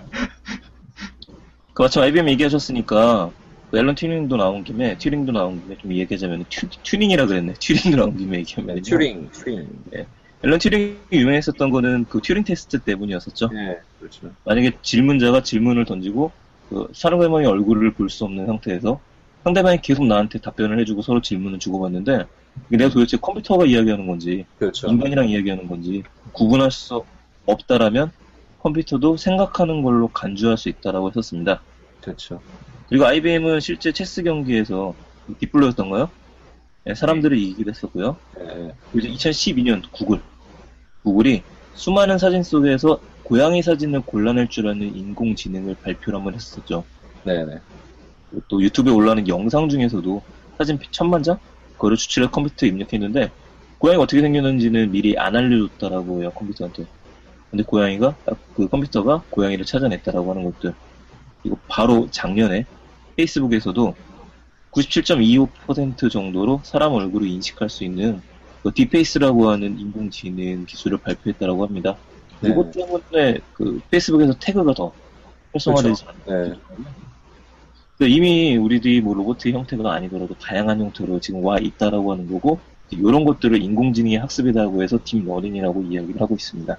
그 마침 아이비엠 얘기하셨으니까 그 앨런 튜링도 나온 김에 튜링도 나온 김에 좀 얘기하자면 튜, 튜닝이라 그랬네. 튜링도 나온 김에 얘기하면 네, 튜링, 튜링. 앨런 튜링이 유명했었던 거는 그 튜링 테스트 때문이었었죠. 네, 그렇죠. 만약에 질문자가 질문을 던지고 그 상대방의 얼굴을 볼 수 없는 상태에서 상대방이 계속 나한테 답변을 해주고 서로 질문을 주고받는데 이게 내가 도대체 컴퓨터가 이야기하는 건지 그렇죠. 인간이랑 이야기하는 건지 구분할 수 없다라면 컴퓨터도 생각하는 걸로 간주할 수 있다라고 했었습니다. 그렇죠. 그리고 아이비엠은 실제 체스 경기에서 딥블루였던가요? 네, 사람들을 이기기도 했었고요. 네, 그리고 이제 이천십이 년 구글. 구글이 수많은 사진 속에서 고양이 사진을 골라낼 줄 아는 인공지능을 발표를 한번 했었죠. 네, 네. 또 유튜브에 올라오는 영상 중에서도 사진 천만 장? 그거를 추출해 컴퓨터에 입력했는데 고양이가 어떻게 생겼는지는 미리 안 알려줬다라고 해요, 컴퓨터한테. 근데 고양이가, 그 컴퓨터가 고양이를 찾아냈다라고 하는 것들. 이거 바로 작년에 페이스북에서도 구십칠 점 이오 퍼센트 정도로 사람 얼굴을 인식할 수 있는 그 딥페이스라고 하는 인공지능 기술을 발표했다라고 합니다. 네. 이것 때문에 그 페이스북에서 태그가 더 활성화되지 않아요. 네. 근데 이미 우리들이 뭐 로봇의 형태가 아니더라도 다양한 형태로 지금 와 있다라고 하는 거고, 이런 것들을 인공지능의 학습이라고 해서 딥러닝이라고 이야기를 하고 있습니다.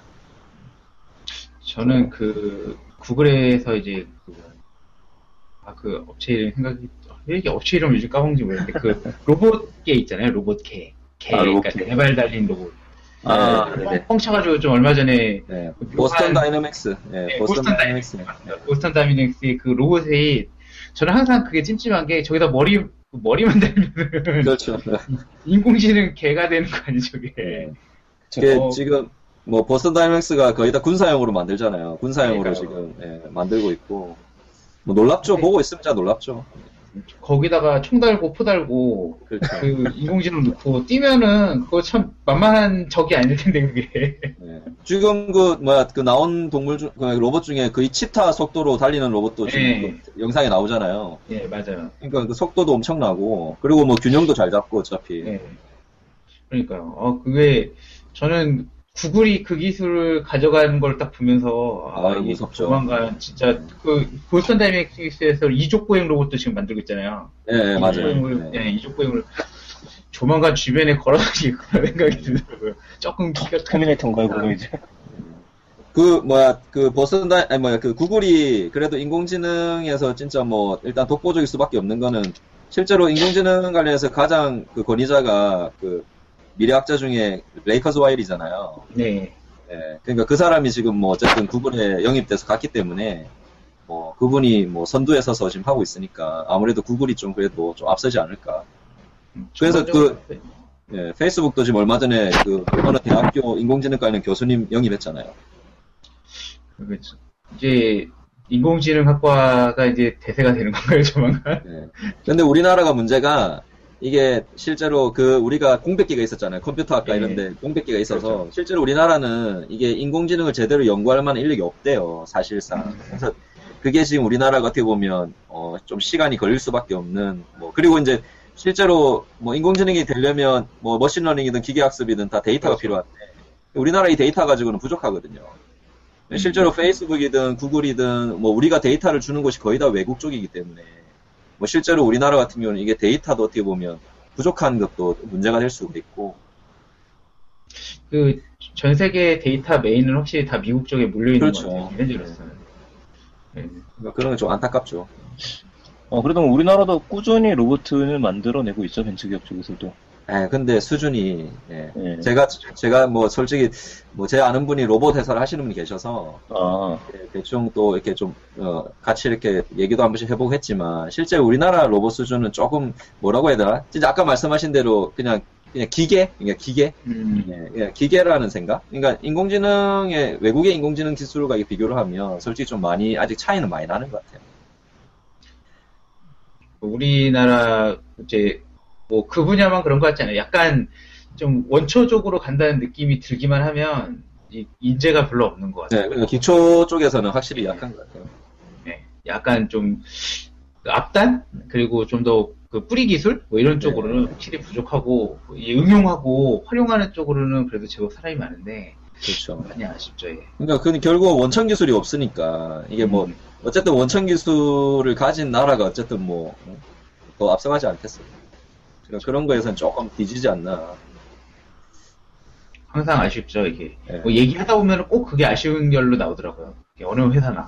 저는 그 구글에서 이제 그, 아, 그 업체 이름 생각이 왜 이게 업체 이름 요즘 까먹는지 모르겠는데 그 로봇개 있잖아요. 로봇개. 개. 아, 로봇개. 그러니까 네발 달린 로봇. 아, 네, 네네. 뻥 쳐가지고 좀 얼마 전에 네. 그 보스턴 묘한- 다이내믹스. 네, 네, 보스턴 보스턴 다이내믹스. 맞습니다. 보스턴 다이내믹스의 그 로봇이 저는 항상 그게 찜찜한 게 저기다 머리 머리만 달면 그렇죠. 인공지능 개가 되는 거 아니죠, 저게. 네. 이게 어, 지금 뭐 보스턴 다이내믹스가 거의 다 군사용으로 만들잖아요. 군사용으로 그러니까요. 지금 예, 만들고 있고 뭐 놀랍죠. 네. 보고 있으면 진짜 놀랍죠. 거기다가 총 달고 포 달고 그렇죠. 그 인공지능 넣고 뛰면은 그거 참 만만한 적이 아닐 텐데 그게. 네. 지금 그 뭐야 그 나온 동물 중 그 로봇 중에 거의 치타 속도로 달리는 로봇도 지금 네. 그 영상에 나오잖아요. 예, 맞아요. 그러니까 그 속도도 엄청나고 그리고 뭐 균형도 잘 잡고 어차피. 예. 그러니까요. 어, 그게 저는 구글이 그 기술을 가져가는 걸 딱 보면서 아, 아, 이게 무섭죠. 조만간 진짜 그 보스턴 다이내믹스에서 이족 보행 로봇도 지금 만들고 있잖아요. 예, 예, 이족 맞아요. 보행을, 네. 예, 이족 보행을 조만간 주변에 걸어다니겠구나 생각이 들더라고요. 조금 기가 터미네이터인가요, 그럼 이제? 그 뭐야 그 보스턴 다이 아니 뭐야 그 구글이 그래도 인공지능에서 진짜 뭐 일단 독보적일 수밖에 없는 거는 실제로 인공지능 관련해서 가장 그 권위자가 그 미래학자 중에 레이커스 와일이잖아요. 네. 예, 그러니까 그 사람이 지금 뭐 어쨌든 구글에 영입돼서 갔기 때문에 뭐 그분이 뭐 선두에 서서 지금 하고 있으니까 아무래도 구글이 좀 그래도 좀 앞서지 않을까. 그래서 그 예, 페이스북도 지금 얼마 전에 그 어느 대학교 인공지능 관련 교수님 영입했잖아요. 그렇죠. 이제 인공지능 학과가 이제 대세가 되는 건가요, 조만간? 예. 근데 우리나라가 문제가 이게 실제로 그 우리가 공백기가 있었잖아요. 컴퓨터 학과 네. 이런데 공백기가 있어서 그렇죠. 실제로 우리나라는 이게 인공지능을 제대로 연구할 만한 인력이 없대요. 사실상. 그래서 그게 지금 우리나라가 어떻게 보면 어, 좀 시간이 걸릴 수밖에 없는 뭐 그리고 이제 실제로 뭐 인공지능이 되려면 뭐 머신러닝이든 기계학습이든 다 데이터가 그렇죠. 필요한데 우리나라 이 데이터 가지고는 부족하거든요. 음. 실제로 페이스북이든 구글이든 뭐 우리가 데이터를 주는 곳이 거의 다 외국 쪽이기 때문에 뭐 실제로 우리나라 같은 경우는 이게 데이터도 어떻게 보면 부족한 것도 문제가 될 수도 있고. 그 전 세계 데이터 메인은 확실히 다 미국 쪽에 몰려 있는 그렇죠. 것 같아요. 현재로서는. 네. 그러니까 그런 게 좀 안타깝죠. 어, 그래도 우리나라도 꾸준히 로봇을 만들어내고 있어, 벤처기업 쪽에서도. 예, 근데 수준이, 예. 예. 제가, 제가 뭐 솔직히, 뭐 제 아는 분이 로봇 회사를 하시는 분이 계셔서, 아, 예, 대충 또 이렇게 좀, 어, 같이 이렇게 얘기도 한 번씩 해보고 했지만, 실제 우리나라 로봇 수준은 조금, 뭐라고 해야 되나? 진짜 아까 말씀하신 대로 그냥, 그냥 기계? 그냥 기계? 음. 예, 예, 기계라는 생각? 그러니까 인공지능의, 외국의 인공지능 기술과 비교를 하면 솔직히 좀 많이, 아직 차이는 많이 나는 것 같아요. 우리나라 이제 뭐 그 분야만 그런 것 같지 않아요. 약간 좀 원초적으로 간다는 느낌이 들기만 하면 이 인재가 별로 없는 것 같아요. 네, 그러니까 기초 쪽에서는 확실히 약한 것 같아요. 네, 약간 좀 앞단 그리고 좀 더 그 뿌리 기술 뭐 이런 쪽으로는 확실히 부족하고 이 응용하고 활용하는 쪽으로는 그래도 제법 사람이 많은데 그렇죠. 많이 아쉽죠. 예. 그러니까 그 결국 원천 기술이 없으니까 이게 뭐 음. 어쨌든 원천 기술을 가진 나라가 어쨌든 뭐 더 앞서가지 않겠어요. 그러니까 그런 거에서는 조금 뒤지지 않나. 항상 아쉽죠 이게. 예. 뭐 얘기하다 보면 꼭 그게 아쉬운 결로 나오더라고요. 이게 어느 회사나.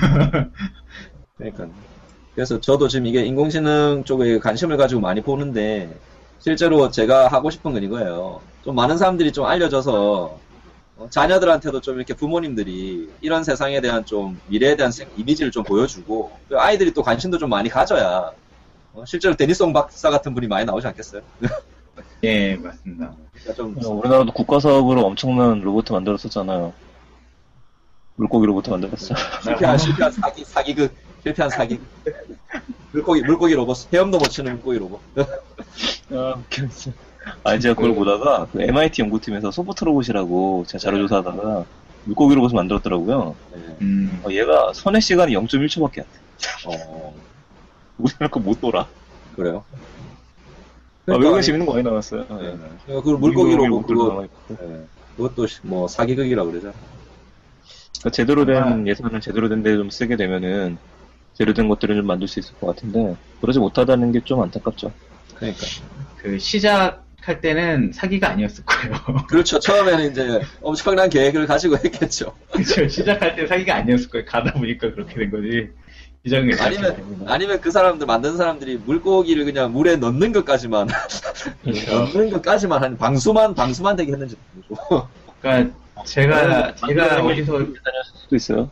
그러니까 그래서 저도 지금 이게 인공지능 쪽에 관심을 가지고 많이 보는데 실제로 제가 하고 싶은 건 이거예요. 좀 많은 사람들이 좀 알려져서 어, 자녀들한테도 좀 이렇게 부모님들이 이런 세상에 대한 좀 미래에 대한 생- 이미지를 좀 보여주고 그 아이들이 또 관심도 좀 많이 가져야 어, 실제로 데니송 박사 같은 분이 많이 나오지 않겠어요? 예, 맞습니다. 그러니까 좀 어, 우리나라도 국가 사업으로 엄청난 로봇 만들었었잖아요. 물고기 로봇 만들었어. 실패한 실패한 사기 사기극 실패한 사기 물고기 물고기 로봇 헤엄도 못 치는 물고기 로봇. 아, 웃겼어. 아, 제가 그걸 보다가 그 엠아이티 연구팀에서 소프트 로봇이라고 제가 자료조사하다가 물고기 로봇을 만들었더라고요. 네. 음, 어, 얘가 선회 시간이 영 점 일 초밖에 안 돼. 어 우리나라 거 못 돌아. 그래요? 아, 외국에 재밌는 거 많이 나왔어요. 네. 예. 그러니까 그 물고기 로봇 로봇 그거 나와 있고. 네. 그것도 시- 뭐 사기극이라 그러잖아. 그러니까 제대로 된 정말. 예산을 제대로 된 데 좀 쓰게 되면은 재료된 것들을 좀 만들 수 있을 것 같은데 그러지 못하다는 게 좀 안타깝죠. 그러니까. 그 시작할 때는 사기가 아니었을 거예요. 그렇죠. 처음에는 이제 엄청난 계획을 가지고 했겠죠. 그렇죠. 시작할 때 사기가 아니었을 거예요. 가다 보니까 그렇게 된 거지. 시작은 아니면 아니면 그 사람들 만든 사람들이 물고기를 그냥 물에 넣는 것까지만 넣는 것까지만 한 방수만 방수만 되게 했는지 모르죠. 그러니까 제가 제가 어디서 다녔을 수도 있어요.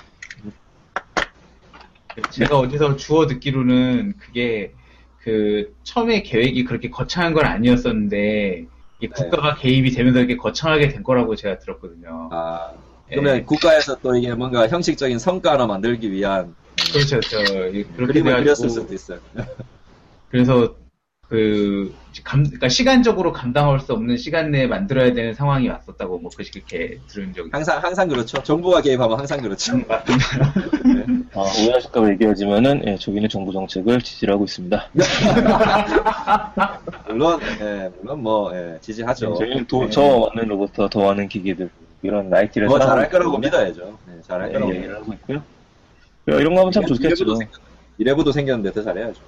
제가 어디서 주워 듣기로는 그게 그 처음에 계획이 그렇게 거창한 건 아니었었는데 이게 국가가 네. 개입이 되면서 이렇게 거창하게 된 거라고 제가 들었거든요. 아 그러면 네. 국가에서 또 이게 뭔가 형식적인 성과를 만들기 위한 그렇죠, 그렇죠. 그렇게 그림을 그렸을 수도 있어요. 그래서 그 감, 그러니까 시간적으로 감당할 수 없는 시간 내에 만들어야 되는 상황이 왔었다고 뭐 그렇게 들은 적이 항상 항상 그렇죠. 정부가 개입하면 항상 그렇죠. 음, 맞습니다. 네. 아, 오해하실까봐 얘기하지만은 예, 저기는 정부 정책을 지지를 하고 있습니다. 물론 예, 물론 뭐 예, 지지하죠. 네, 저희는 도, 네. 저 많은 로봇과 더 많은 기기들 이런 아이티를 뭐 잘할 거라고 믿어야죠. 네, 잘할 네, 거라고 얘기를 하고 있고요. 이런 거 하면 참 좋겠죠. 미래부도 생겼는데 더 잘해야죠.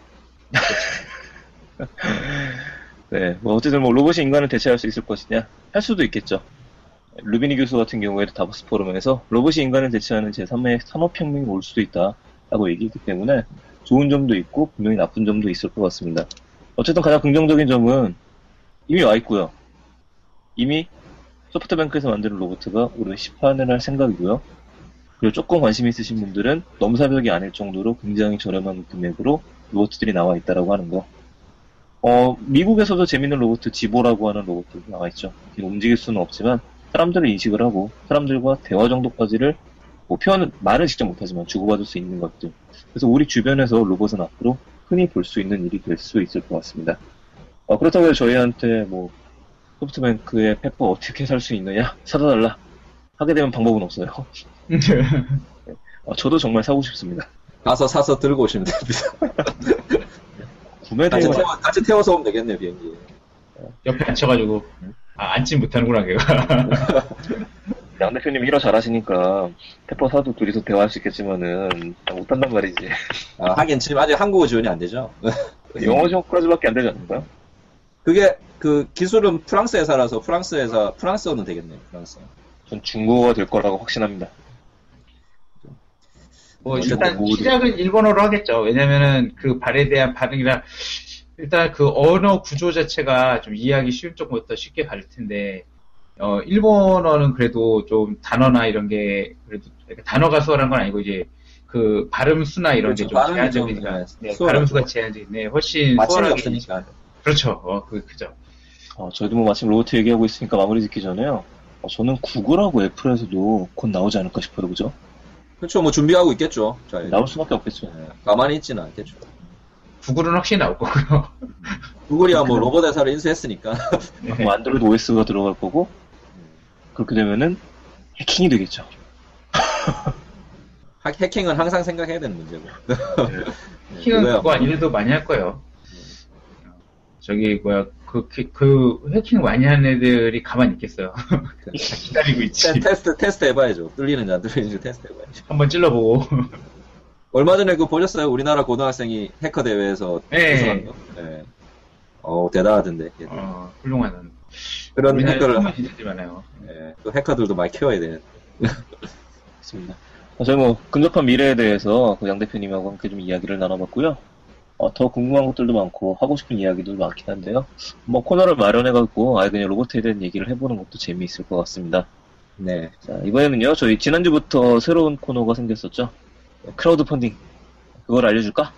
네, 뭐 어쨌든 뭐 로봇이 인간을 대체할 수 있을 것이냐 할 수도 있겠죠. 루비니 교수 같은 경우에도 다보스 포럼에서 로봇이 인간을 대체하는 제삼의 산업혁명이 올 수도 있다라고 얘기했기 때문에 좋은 점도 있고 분명히 나쁜 점도 있을 것 같습니다. 어쨌든 가장 긍정적인 점은 이미 와 있고요. 이미 소프트뱅크에서 만드는 로봇가 올해 시판을 할 생각이고요. 그리고 조금 관심 있으신 분들은 넘사벽이 아닐 정도로 굉장히 저렴한 금액으로 로봇들이 나와 있다라고 하는 거. 어, 미국에서도 재밌는 로봇 지보라고 하는 로봇들이 나와 있죠. 움직일 수는 없지만 사람들을 인식을 하고 사람들과 대화 정도까지를 뭐 표현은 말은 직접 못하지만 주고받을 수 있는 것들. 그래서 우리 주변에서 로봇은 앞으로 흔히 볼 수 있는 일이 될 수 있을 것 같습니다. 어, 그렇다고 해서 저희한테 뭐 소프트뱅크의 페퍼 어떻게 살 수 있느냐 사다 달라 하게 되면 방법은 없어요. 네. 어, 저도 정말 사고 싶습니다. 가서 사서 들고 오시면 됩니다. 구매 같이, 태워, 같이 태워서 오면 되겠네요, 비행기. 옆에 앉혀가지고 아, 앉지 못하는구나 걔가. 양 대표님 일어 잘하시니까 페퍼 사도 둘이서 대화할 수 있겠지만은 못한단 말이지. 아, 하긴 지금 아직 한국어 지원이 안 되죠. 영어 지원까지밖에 안 되지 않을까요? 그게 그 기술은 프랑스 회사라서 프랑스 회사 프랑스어는 되겠네요. 프랑스. 전 중국어가 될 거라고 확신합니다. 뭐 일단 시작은 일본어로 하겠죠. 왜냐면은 그 발에 대한 반응이라 일단 그 언어 구조 자체가 좀 이해하기 쉬운 쪽부터 쉽게 가릴 텐데 어 일본어는 그래도 좀 단어나 이런 게 그래도 단어가 수월한 건 아니고 이제 그 발음 수나 이런 게 좀 제한적이니까 네, 발음 수가 제한적인데 훨씬 수월하게 없으니까. 그렇죠. 어, 그 그죠. 어, 저희도 뭐 마침 로봇 얘기하고 있으니까 마무리 짓기 전에요. 어, 저는 구글하고 애플에서도 곧 나오지 않을까 싶어요, 그죠? 그렇죠. 뭐 준비하고 있겠죠. 저희. 나올 수밖에 없겠죠. 네, 가만히 있지는 않겠죠. 구글은 확실히 나올 거고요. 구글이야 뭐 로봇 회사를 인수했으니까. 네. 뭐 안드로이드 오에스가 들어갈 거고 그렇게 되면은 해킹이 되겠죠. 해킹은 항상 생각해야 되는 문제고. 네. 해킹은 네, 그거 아니래도 많이 할 거예요. 네. 저기 뭐야 그, 그 해킹 많이 하는 애들이 가만히 있겠어요. 기다리고 있지. 테스트 테스트 해봐야죠. 뚫리는지 안 뚫리는지 테스트 해봐야죠. 한번 찔러보고. 얼마 전에 그거 보셨어요? 우리나라 고등학생이 해커 대회에서 우승한 거. 네. 어 대단하던데. 어 훌륭한. 그런 해커를. 많아요. 네. 그 해커들도 많이 키워야 되는. 맞습니다. 저희 뭐 근접한 미래에 대해서 그 양 대표님하고 함께 좀 이야기를 나눠봤고요. 어, 더 궁금한 것들도 많고 하고 싶은 이야기도 많긴 한데요. 뭐 코너를 마련해갖고 아예 그냥 로봇에 대한 얘기를 해보는 것도 재미있을 것 같습니다. 네. 자 이번에는요 저희 지난주부터 새로운 코너가 생겼었죠. 크라우드 펀딩 그걸 알려줄까?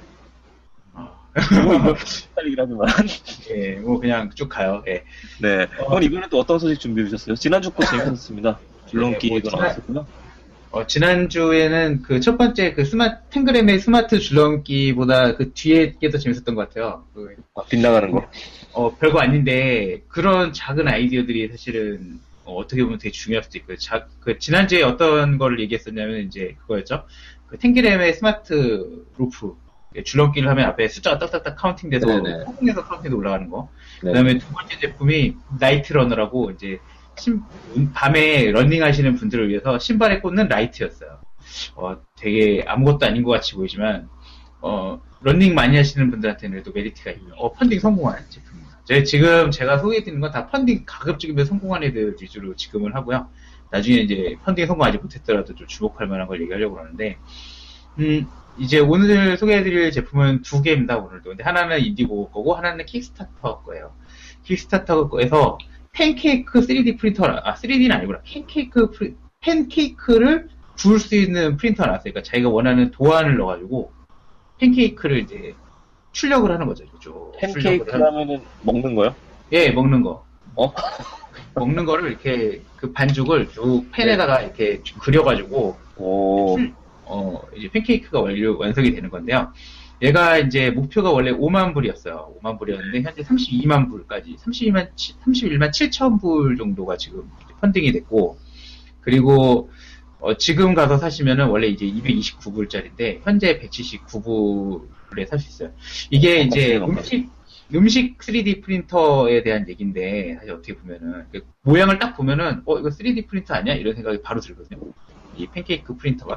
헷갈리긴 하지만 예, 뭐 그냥 쭉 가요. 예. 네. 어, 이번엔 또 어떤 소식 준비해 주셨어요? 지난주 거 재밌었습니다. 줄넘기가 네, 뭐 나왔었고요. 어, 지난주에는 그 첫 번째 그 스마트, 탱그램의 스마트 줄넘기보다 그 뒤에 게 더 재밌었던 것 같아요. 그, 아, 빗나가는 거? 어, 별거 아닌데, 그런 작은 아이디어들이 사실은, 어, 어떻게 보면 되게 중요할 수도 있고요. 자, 그, 지난주에 어떤 거를 얘기했었냐면, 이제 그거였죠. 그 탱그램의 스마트 루프. 줄넘기를 하면 앞에 숫자가 딱딱딱 카운팅 돼서, 카운팅돼서 카운팅돼서 올라가는 거. 네. 그 다음에 두 번째 제품이 나이트 러너라고, 이제, 신, 밤에 러닝 하시는 분들을 위해서 신발에 꽂는 라이트였어요. 어, 되게 아무것도 아닌 것 같이 보이지만, 어, 런닝 많이 하시는 분들한테는 그래도 메리트가 있는, 어, 펀딩 성공한 제품입니다. 제, 지금 제가 소개해드리는 건 다 펀딩 가급적이면 성공한 애들 위주로 지금은 하고요. 나중에 이제 펀딩 성공하지 못했더라도 좀 주목할 만한 걸 얘기하려고 하는데, 음, 이제 오늘 소개해드릴 제품은 두 개입니다, 오늘도. 근데 하나는 인디고 거고, 하나는 킥스타터 거예요. 킥스타터 거에서 팬케이크 쓰리디 프린터, 아, 쓰리디는 아니구나. 팬케이크, 프리, 팬케이크를 구울 수 있는 프린터가 나왔어요. 그러니까 자기가 원하는 도안을 넣어가지고, 팬케이크를 이제 출력을 하는 거죠, 이죠. 팬케이크 하면은 먹는 거요? 예, 먹는 거. 어? 먹는 거를 이렇게, 그 반죽을 쭉 팬에다가 이렇게 그려가지고, 오. 출, 어, 이제 팬케이크가 완료, 완성이 되는 건데요. 얘가 이제 목표가 원래 오만 불이었어요. 오만 불이었는데, 현재 삼십이만 불까지, 삼십이만, 삼십일만 칠천 불 정도가 지금 펀딩이 됐고, 그리고, 어, 지금 가서 사시면은 원래 이제 이백이십구 불짜리인데, 현재 백칠십구 불에 살 수 있어요. 이게 이제 음식, 음식 쓰리디 프린터에 대한 얘기인데, 사실 어떻게 보면은, 그 모양을 딱 보면은, 어, 이거 쓰리디 프린터 아니야? 이런 생각이 바로 들거든요. 이 팬케이크 프린터가.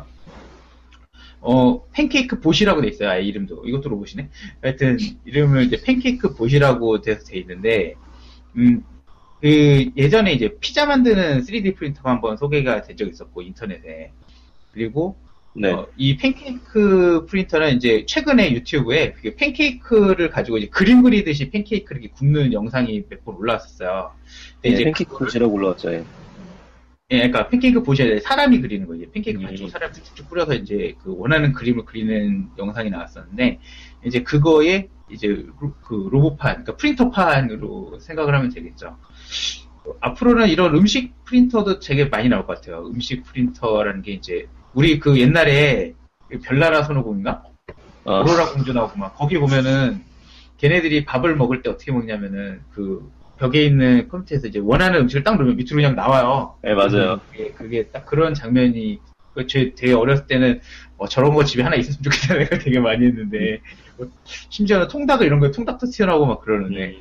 어, 팬케이크 봇이라고 돼 있어요. 아예 이름도. 이것도 로봇이네. 하여튼, 이름을 이제 팬케이크 봇이라고 돼서 돼 있는데, 음, 그, 예전에 이제 피자 만드는 쓰리디 프린터가 한번 소개가 된 적이 있었고, 인터넷에. 그리고, 네. 어, 이 팬케이크 프린터는 이제 최근에 유튜브에 그 팬케이크를 가지고 이제 그림 그리듯이 팬케이크를 이렇게 굽는 영상이 몇 번 올라왔었어요. 근데 네, 이제 팬케이크 굿이라고 올라왔죠. 예. 예, 그러니까 팬케이크 보셔야 사람이 그리는 거예요. 팬케이크 음. 반죽 사람이 쭉쭉 뿌려서 이제 그 원하는 그림을 그리는 영상이 나왔었는데, 이제 그거에 이제 로, 그 로봇판, 그러니까 프린터판으로 생각을 하면 되겠죠. 앞으로는 이런 음식 프린터도 되게 많이 나올 것 같아요. 음식 프린터라는 게 이제 우리 그 옛날에 별나라 손오공인가? 어. 오로라 공주 나오고 막 거기 보면은 걔네들이 밥을 먹을 때 어떻게 먹냐면은 그 벽에 있는 컴퓨터에서 이제 원하는 음식을 딱 누르면 밑으로 그냥 나와요. 네, 맞아요. 그게, 그게 딱 그런 장면이, 제 되게 어렸을 때는, 어, 저런 거 집에 하나 있었으면 좋겠다는 생각 되게 많이 했는데, 뭐, 심지어는 통닭을 이런 거에 통닭도 튀어나오고 막 그러는데,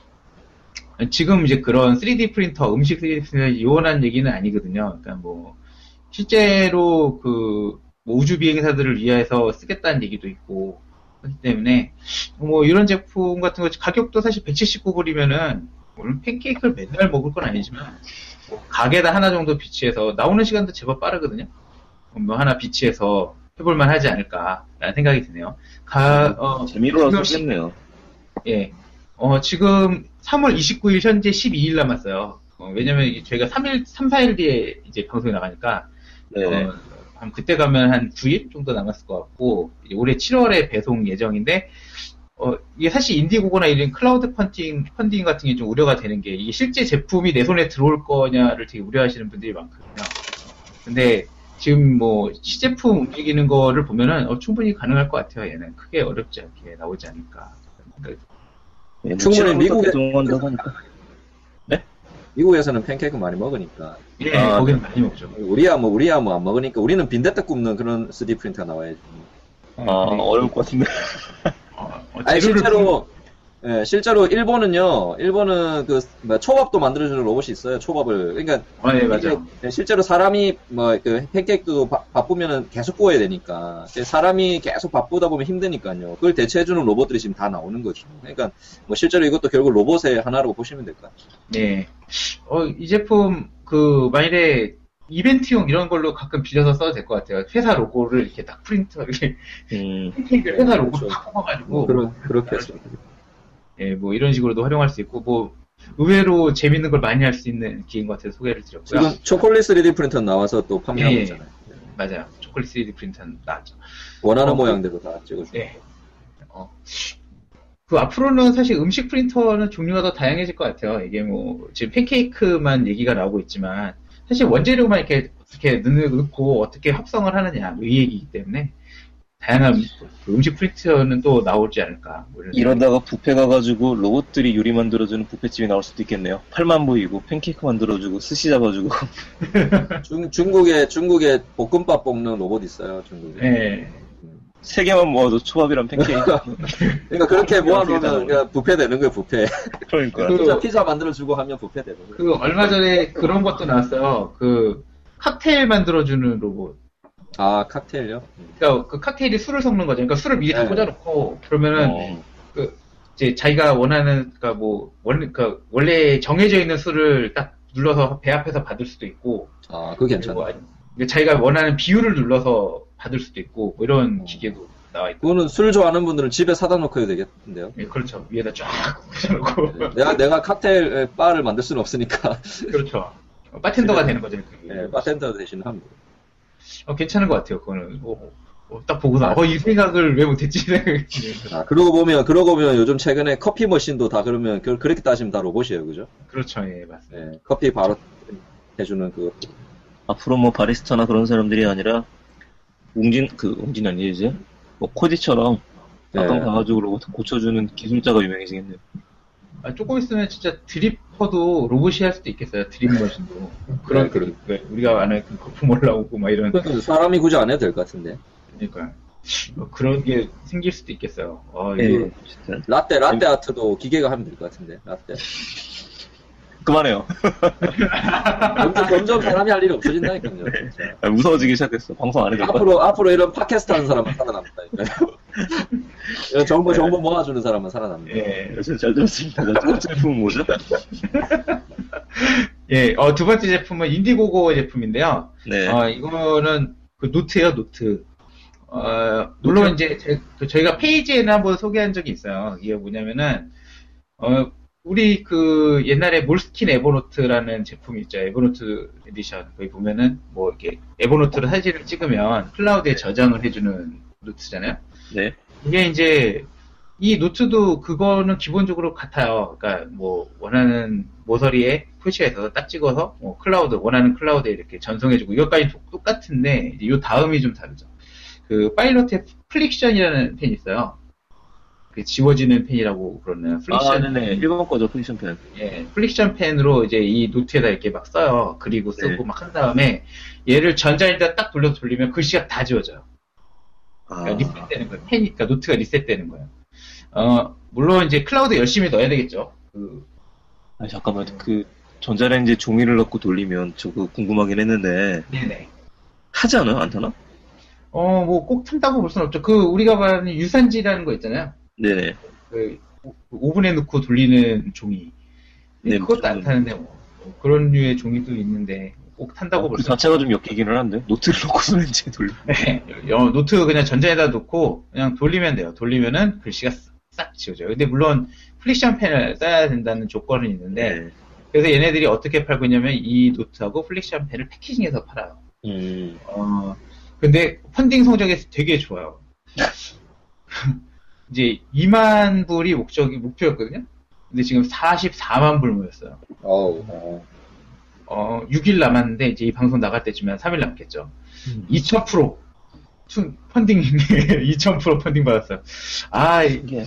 음. 지금 이제 그런 쓰리디 프린터, 음식 쓰리디 프린터 이원한 얘기는 아니거든요. 그러니까 뭐, 실제로 그, 뭐 우주 비행사들을 위해서 쓰겠다는 얘기도 있고, 그렇기 때문에, 뭐 이런 제품 같은 거, 가격도 사실 백칠십구 불이면은, 물론 팬케이크를 맨날 먹을 건 아니지만 뭐 가게에다 하나 정도 비치해서 나오는 시간도 제법 빠르거든요. 뭐 하나 비치해서 해볼만 하지 않을까라는 생각이 드네요. 가, 어, 재미로라도 쓰겠네요. 예. 어, 지금 삼월 이십구일 현재 십이 일 남았어요. 어, 왜냐면 저희가 삼 일, 삼, 사 일 뒤에 이제 방송이 나가니까 네. 어, 한 그때 가면 한 구 일 정도 남았을 것 같고, 이제 올해 칠월에 배송 예정인데, 어, 이게 사실 인디고고나 이런 클라우드 펀딩, 펀딩 같은 게 좀 우려가 되는 게, 이게 실제 제품이 내 손에 들어올 거냐를 되게 우려하시는 분들이 많거든요. 근데 지금 뭐 시제품 움직이는 거를 보면은 어, 충분히 가능할 것 같아요. 얘는 크게 어렵지 않게 나오지 않을까. 네, 뭐 충분히 미국에 동원한다고 하니까. 네? 미국에서는 팬케이크 많이 먹으니까. 예, 아, 거기는 네. 많이 먹죠. 우리야 뭐 우리야 뭐 안 먹으니까 우리는 빈대떡 굽는 그런 쓰리디 프린터가 나와야지. 아, 어려울 것 같은데. 어, 어, 아니 재료를 실제로 예, 실제로 일본은요. 일본은 그 뭐, 초밥도 만들어주는 로봇이 있어요. 초밥을. 그러니까 아, 네, 맞아요. 이게 실제로 사람이 뭐 그 팬케이크도 바, 바쁘면은 계속 구워야 되니까 사람이 계속 바쁘다 보면 힘드니까요. 그걸 대체해주는 로봇들이 지금 다 나오는 거죠. 그러니까 뭐 실제로 이것도 결국 로봇의 하나라고 보시면 될 것 같아요. 네. 어, 이 제품 그 만일에 이벤트용 이런 걸로 가끔 빌려서 써도 될 것 같아요. 회사 로고를 이렇게 딱 프린터 이렇게 음. 팬케이크를 회사 로고 그렇죠. 딱 뽑아가지고 뭐 그런 그렇게 해서. 예, 뭐 이런 식으로도 활용할 수 있고, 뭐 의외로 재밌는 걸 많이 할 수 있는 기계인 것 같아서 소개를 드렸고요. 지금 초콜릿 쓰리디 프린터 나와서 또 판매하고 예, 예. 있잖아요. 맞아요. 초콜릿 쓰리디 프린터는 나왔죠. 원하는 어, 모양대로 다 찍어주고. 네. 어. 그 앞으로는 사실 음식 프린터는 종류가 더 다양해질 것 같아요. 이게 뭐 지금 팬케이크만 얘기가 나오고 있지만 사실 원재료만 이렇게 어떻게 넣고 어떻게 합성을 하느냐 이 얘기이기 때문에 다양한 음식 프린터는 또 나오지 않을까. 뭐 이러다가 뷔페 가가지고 로봇들이 요리 만들어주는 뷔페집이 나올 수도 있겠네요. 팔만 보이고 팬케이크 만들어주고 스시 잡아주고. 중, 중국에, 중국에 볶음밥 볶는 로봇 있어요, 중국에. 네. 세 개만 모아도 초밥이랑 팬케이크. 그러니까 그렇게 모아놓으면 그냥 뷔페 되는 거예요, 뷔페. 그러니까. 그- 피자, 피자 만들어주고 하면 뷔페 되는 거예요. 그 얼마 전에 그런 것도 나왔어요. 그 칵테일 만들어주는 로봇. 아, 칵테일요? 그러니까 그 칵테일이 술을 섞는 거죠. 그러니까 술을 미리 다 네. 꽂아놓고 그러면은 어. 그 이제 자기가 원하는 그러니까 뭐 원래 그 원래 정해져 있는 술을 딱 눌러서 배 앞에서 받을 수도 있고, 아, 그거 괜찮아. 그리고 아니- 그러니까 자기가 원하는 비율을 눌러서 받을 수도 있고 뭐 이런 어. 기계도 나와 있고. 그거는 술 좋아하는 분들은 집에 사다 놓고 해도 되겠는데요. 예, 그렇죠. 위에다 쫙 꽂아놓고. 네. 내가, 내가 칵테일 바를 만들 수는 없으니까. 그렇죠. 바텐더가 집에- 되는 거죠. 그게. 네, 바텐더 대신 하면 돼요. 어, 괜찮은 것 같아요. 그거는 어, 어, 딱 보고서 어, 이 생각을 왜 못했지 생각이 아, 그러고 보면, 그러고 보면 요즘 최근에 커피 머신도 다 그러면, 그- 그렇게 따지면 다 로봇이에요, 그죠? 그렇죠. 예, 맞습니다. 네, 커피 바로 해주는 그, 앞으로 뭐 바리스타나 그런 사람들이 아니라 웅진 그 웅진 아니지? 뭐 코디처럼 가끔 네. 가가지고 로봇 고쳐주는 기술자가 유명해지겠네요. 아, 조금 있으면 진짜 드리퍼도 로봇이 할 수도 있겠어요. 드립 머신도. 그런, 네, 그런- 그, 우리가 아는 그 거품 올라오고 막 이런. 그러니까 사람이 굳이 안 해도 될 것 같은데. 그러니까. 어, 그런 게 생길 수도 있겠어요. 어, 이거. 예, 진짜. 라떼, 라떼 아트도 기계가 하면 될 것 같은데, 라떼. 그만해요. 점점, 점점 사람이 할 일이 없어진다니까요. 진짜. 아, 무서워지기 시작했어. 방송 안 해도 될 것 같아. 앞으로, 앞으로 이런 팟캐스트 하는 사람은 살아남는다니까요. 이런 정보, 정보 모아주는 사람은 살아납니다. 예. 진짜 잘 들었습니다. 첫 번째 제품은 뭐죠? 예, 어, 두 번째 제품은 인디고고 제품인데요. 네. 어, 이거는 그 노트예요, 노트. 어, 물론 이제 제, 그 저희가 페이지에는 한번 소개한 적이 있어요. 이게 뭐냐면은, 어, 우리 그 옛날에 몰스킨 에버노트라는 제품이 있죠. 에버노트 에디션. 거기 보면은 뭐 이렇게 에버노트로 사진을 찍으면 클라우드에 저장을 해주는 노트잖아요. 네. 이게 이제 이 노트도 그거는 기본적으로 같아요. 그러니까 뭐 원하는 모서리에 표시가 있어서 딱 찍어서 뭐 클라우드 원하는 클라우드에 이렇게 전송해주고 이것까지 도- 똑같은데 이제 요 다음이 좀 다르죠. 그 파일럿의 플릭션이라는 펜이 있어요. 그 지워지는 펜이라고 그러나요? 아, 플릭션. 네네. 일본 거죠, 플리션 펜. 예, 플릭션 펜으로 이제 이 노트에다 이렇게 막 써요. 그리고 쓰고 네. 막 한 다음에 얘를 전자에다 딱 돌려서 돌리면 글씨가 다 지워져요. 아, 그러니까 리셋되는 거예요. 펜이, 그러니까 노트가 리셋되는 거예요. 어, 물론 이제 클라우드 열심히 넣어야 되겠죠. 그, 아니, 잠깐만. 그, 전자레인지에 종이를 넣고 돌리면 저거 궁금하긴 했는데, 네네. 타지 않아요? 안 타나? 어, 뭐 꼭 탄다고 볼 수는 없죠. 그 우리가 말하는 유산지라는 거 있잖아요. 네네. 그 오- 오븐에 넣고 돌리는 종이. 네, 그것도 안 저는- 타는데 뭐 그런 류의 종이도 있는데 꼭 탄다고 어, 볼 그 수 없죠. 자체가 좀 엮이기는 한데, 노트를 넣고서 렌즈에 돌려. 네, 어, 노트 그냥 전자에다 놓고 그냥 돌리면 돼요. 돌리면은 글씨가 싹- 싹 지워져요. 근데 물론 플릭션 펜을 써야 된다는 조건은 있는데 네. 그래서 얘네들이 어떻게 팔고 있냐면 이 노트하고 플릭션 펜을 패키징해서 팔아요. 음, 어, 근데 펀딩 성적이 되게 좋아요. 이제 이만 불이 목적이 목표였거든요. 근데 지금 사십사만 불 모였어요. 어우, 어. 어, 육 일 남았는데 이제 이 방송 나갈 때쯤엔 삼 일 남겠죠. 이천 퍼센트 투, 펀딩 이천 퍼센트 펀딩 받았어요. 아, 이- 이게,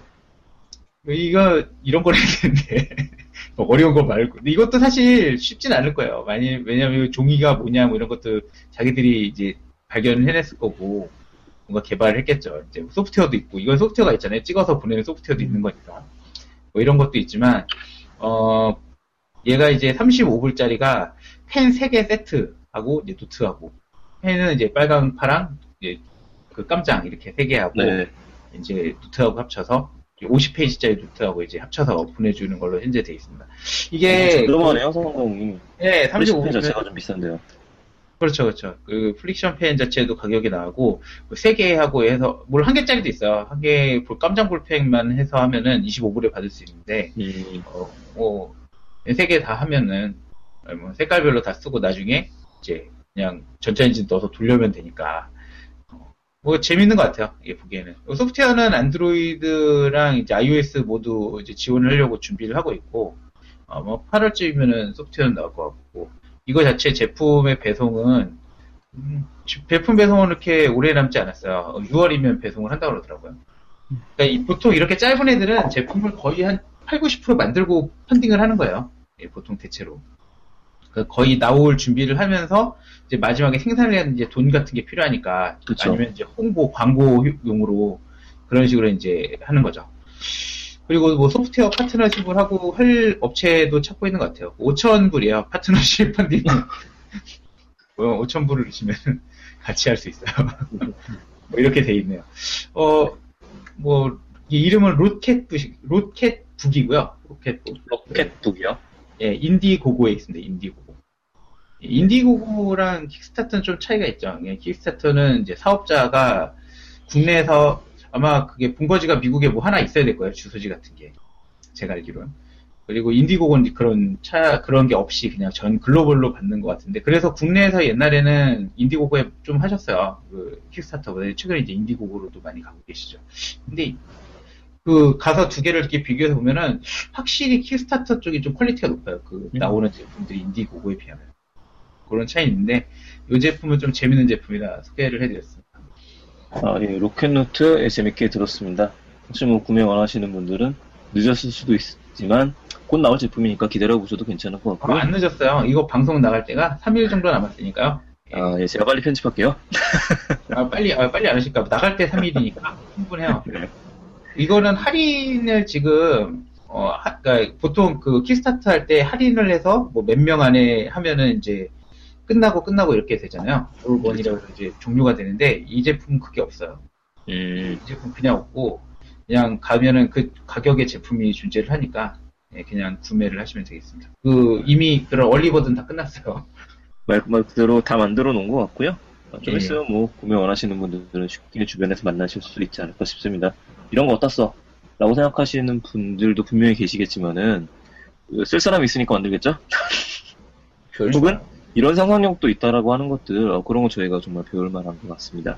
이거 이런 걸 해야 되는데 뭐 어려운 거 말고. 근데 이것도 사실 쉽진 않을 거예요. 많이 왜냐면 종이가 뭐냐 뭐 이런 것도 자기들이 이제 발견을 해냈을 거고 뭔가 개발을 했겠죠. 이제 소프트웨어도 있고 이건 소프트웨어가 있잖아요. 찍어서 보내는 소프트웨어도 있는 거니까 뭐 이런 것도 있지만 어 얘가 이제 삼십오 불짜리가 펜 세 개 세트하고 이제 노트하고 펜은 이제 빨강 파랑 이제 그 깜장 이렇게 세 개 하고 네. 이제 노트하고 합쳐서 오십 페이지짜리 노트하고 이제 합쳐서 보내주는 걸로 현재 돼 있습니다. 이게 저렴하네요, 성공이. 네, 삼십오 플리션 펜 불 자체가 좀 비싼데요. 그렇죠, 그렇죠. 그 플릭션 펜 자체도 가격이 나가고 세 개 하고 해서 뭘 한 개짜리도 있어요. 한 개 깜장 볼펜만 해서 하면은 이십오 불에 받을 수 있는데 음, 어, 뭐 세 개 다 하면은 뭐 색깔별로 다 쓰고 나중에 이제 그냥 전자레인지 넣어서 돌려면 되니까 어, 뭐 재밌는 것 같아요. 이게 보기에는 소프트웨어는 안드로이드랑 이제 아이오에스 모두 이제 지원을 하려고 준비를 하고 있고 어, 뭐 팔월쯤이면은 소프트웨어는 나올 것 같고 이거 자체 제품의 배송은 음, 제품 배송은 이렇게 오래 남지 않았어요. 유월이면 배송을 한다고 그러더라고요. 그러니까 이- 보통 이렇게 짧은 애들은 제품을 거의 한 팔, 구십 퍼센트 만들고 펀딩을 하는 거예요. 예, 보통 대체로. 그러니까 거의 나올 준비를 하면서 이제 마지막에 생산을 해야 이제 돈 같은 게 필요하니까 그쵸. 아니면 이제 홍보 광고용으로 그런 식으로 이제 하는 거죠. 그리고 뭐 소프트웨어 파트너십을 하고 할 업체도 찾고 있는 것 같아요. 오천 불이에요. 파트너십 펀딩. 오천 불을 주시면 같이 할 수 있어요. 뭐 이렇게 돼 있네요. 어, 뭐, 이 이름은 로켓북, 로켓북이고요. 로켓북. 로켓북이요? 예, 인디고고에 있습니다. 인디고고. 인디고고랑 킥스타터는 좀 차이가 있죠. 예, 킥스타터는 이제 사업자가 국내에서 아마 그게 본거지가 미국에 뭐 하나 있어야 될 거예요. 주소지 같은 게. 제가 알기로는. 그리고 인디고고는 그런 차, 그런 게 없이 그냥 전 글로벌로 받는 것 같은데. 그래서 국내에서 옛날에는 인디고고에 좀 하셨어요. 그 킥스타터보다. 최근에 이제 인디고고로도 많이 가고 계시죠. 근데 그 가서 두 개를 이렇게 비교해서 보면은 확실히 킥스타터 쪽이 좀 퀄리티가 높아요. 그 나오는 제품들이 인디고고에 비하면. 그런 차이 있는데, 이 제품은 좀 재밌는 제품이라 소개를 해드렸습니다. 아, 예, 로켓노트 예, 재밌게 들었습니다. 혹시 뭐 구매 원하시는 분들은 늦었을 수도 있지만 곧 나올 제품이니까 기다려보셔도 괜찮을 것 같고요. 아, 안 늦었어요. 이거 방송 나갈 때가 삼 일 정도 남았으니까요. 아, 예, 제가 빨리 편집할게요. 아, 빨리, 아, 빨리 안 하실까? 나갈 때 삼 일이니까 충분해요. 네. 이거는 할인을 지금, 어, 하, 그러니까 보통 그 킥스타트 할 때 할인을 해서 뭐 몇 명 안에 하면은 이제 끝나고 끝나고 이렇게 되잖아요. 올원이라고 해서 이제 종료가 되는데 이 제품은 그게 없어요. 음, 이 제품 그냥 없고 그냥 가면은 그 가격의 제품이 존재를 하니까 예, 그냥 구매를 하시면 되겠습니다. 그 이미 그런 얼리버드는 다 끝났어요. 말, 말 그대로 다 만들어 놓은 것 같고요. 아, 좀 예. 있으면 뭐 구매 원하시는 분들은 쉽게 주변에서 만나실 수 있지 않을까 싶습니다. 이런 거 어디다 써? 라고 생각하시는 분들도 분명히 계시겠지만은 그 쓸 사람이 있으니까 만들겠죠? 그렇죠. 혹은 이런 상상력도 있다라고 하는 것들 어, 그런 거 저희가 정말 배울 만한 것 같습니다.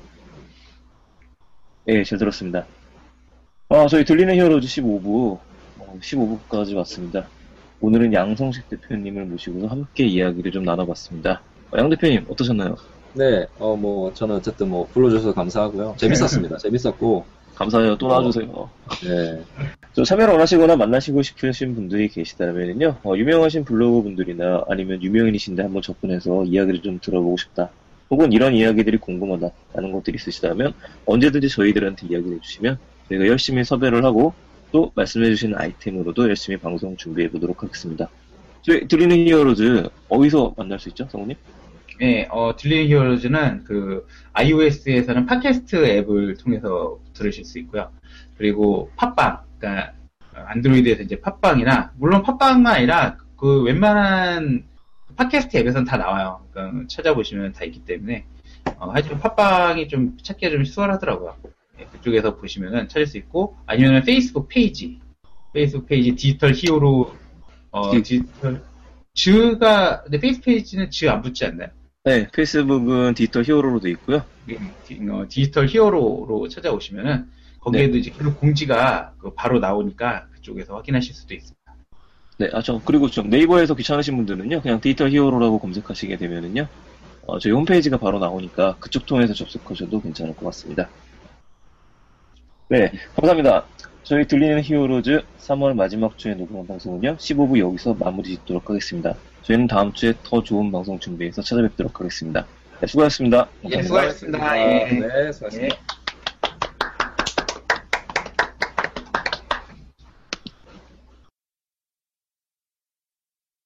예, 잘 들었습니다. 아, 저희 들리는 히어로즈 십오 부 어, 십오 부까지 왔습니다. 오늘은 양성식 대표님을 모시고서 함께 이야기를 좀 나눠봤습니다. 어, 양 대표님 어떠셨나요? 네, 어, 뭐, 저는 어쨌든 뭐, 불러주셔서 감사하고요. 재밌었습니다. 재밌었고, 감사해요. 또 나와주세요. 네. 저 참여를 원하시거나 만나시고 싶으신 분들이 계시다면요, 어, 유명하신 블로그 분들이나 아니면 유명인이신데 한번 접근해서 이야기를 좀 들어보고 싶다. 혹은 이런 이야기들이 궁금하다라는 것들이 있으시다면 언제든지 저희들한테 이야기를 해주시면 저희가 열심히 섭외를 하고 또 말씀해주시는 아이템으로도 열심히 방송 준비해보도록 하겠습니다. 저희 들리는 히어로즈 어디서 만날 수 있죠, 성우님? 네, 어, 들리는 히어로즈는 그 iOS에서는 팟캐스트 앱을 통해서 들으실 수 있고요. 그리고 팟빵, 그러니까 안드로이드에서 이제 팟빵이나 물론 팟빵만 아니라 그 웬만한 팟캐스트 앱에서는 다 나와요. 그러니까 찾아보시면 다 있기 때문에 어, 하지만 팟빵이 좀 찾기가 좀 수월하더라고요. 네, 그쪽에서 보시면은 찾을 수 있고 아니면은 페이스북 페이지, 페이스북 페이지 디지털 히어로 어, 디지털 즈가 근데 페이스북 페이지는 즈 안 붙지 않나요? 네, 페이스북은 디지털 히어로로도 있고요. 어, 디지털 히어로로 찾아오시면은 거기에도 네. 이제 그 공지가 그 바로 나오니까 그쪽에서 확인하실 수도 있습니다. 네, 아, 저, 그리고 좀 네이버에서 귀찮으신 분들은요, 그냥 디지털 히어로라고 검색하시게 되면은요, 어, 저희 홈페이지가 바로 나오니까 그쪽 통해서 접속하셔도 괜찮을 것 같습니다. 네, 감사합니다. 저희 들리는 히어로즈 삼월 마지막 주에 녹음한 방송은요, 십오 부 여기서 마무리 짓도록 하겠습니다. 저희는 다음 주에 더 좋은 방송 준비해서 찾아뵙도록 하겠습니다. 네, 수고하셨습니다. 예, 수고하셨습니다. 예. 네, 수고하셨습니다. 예.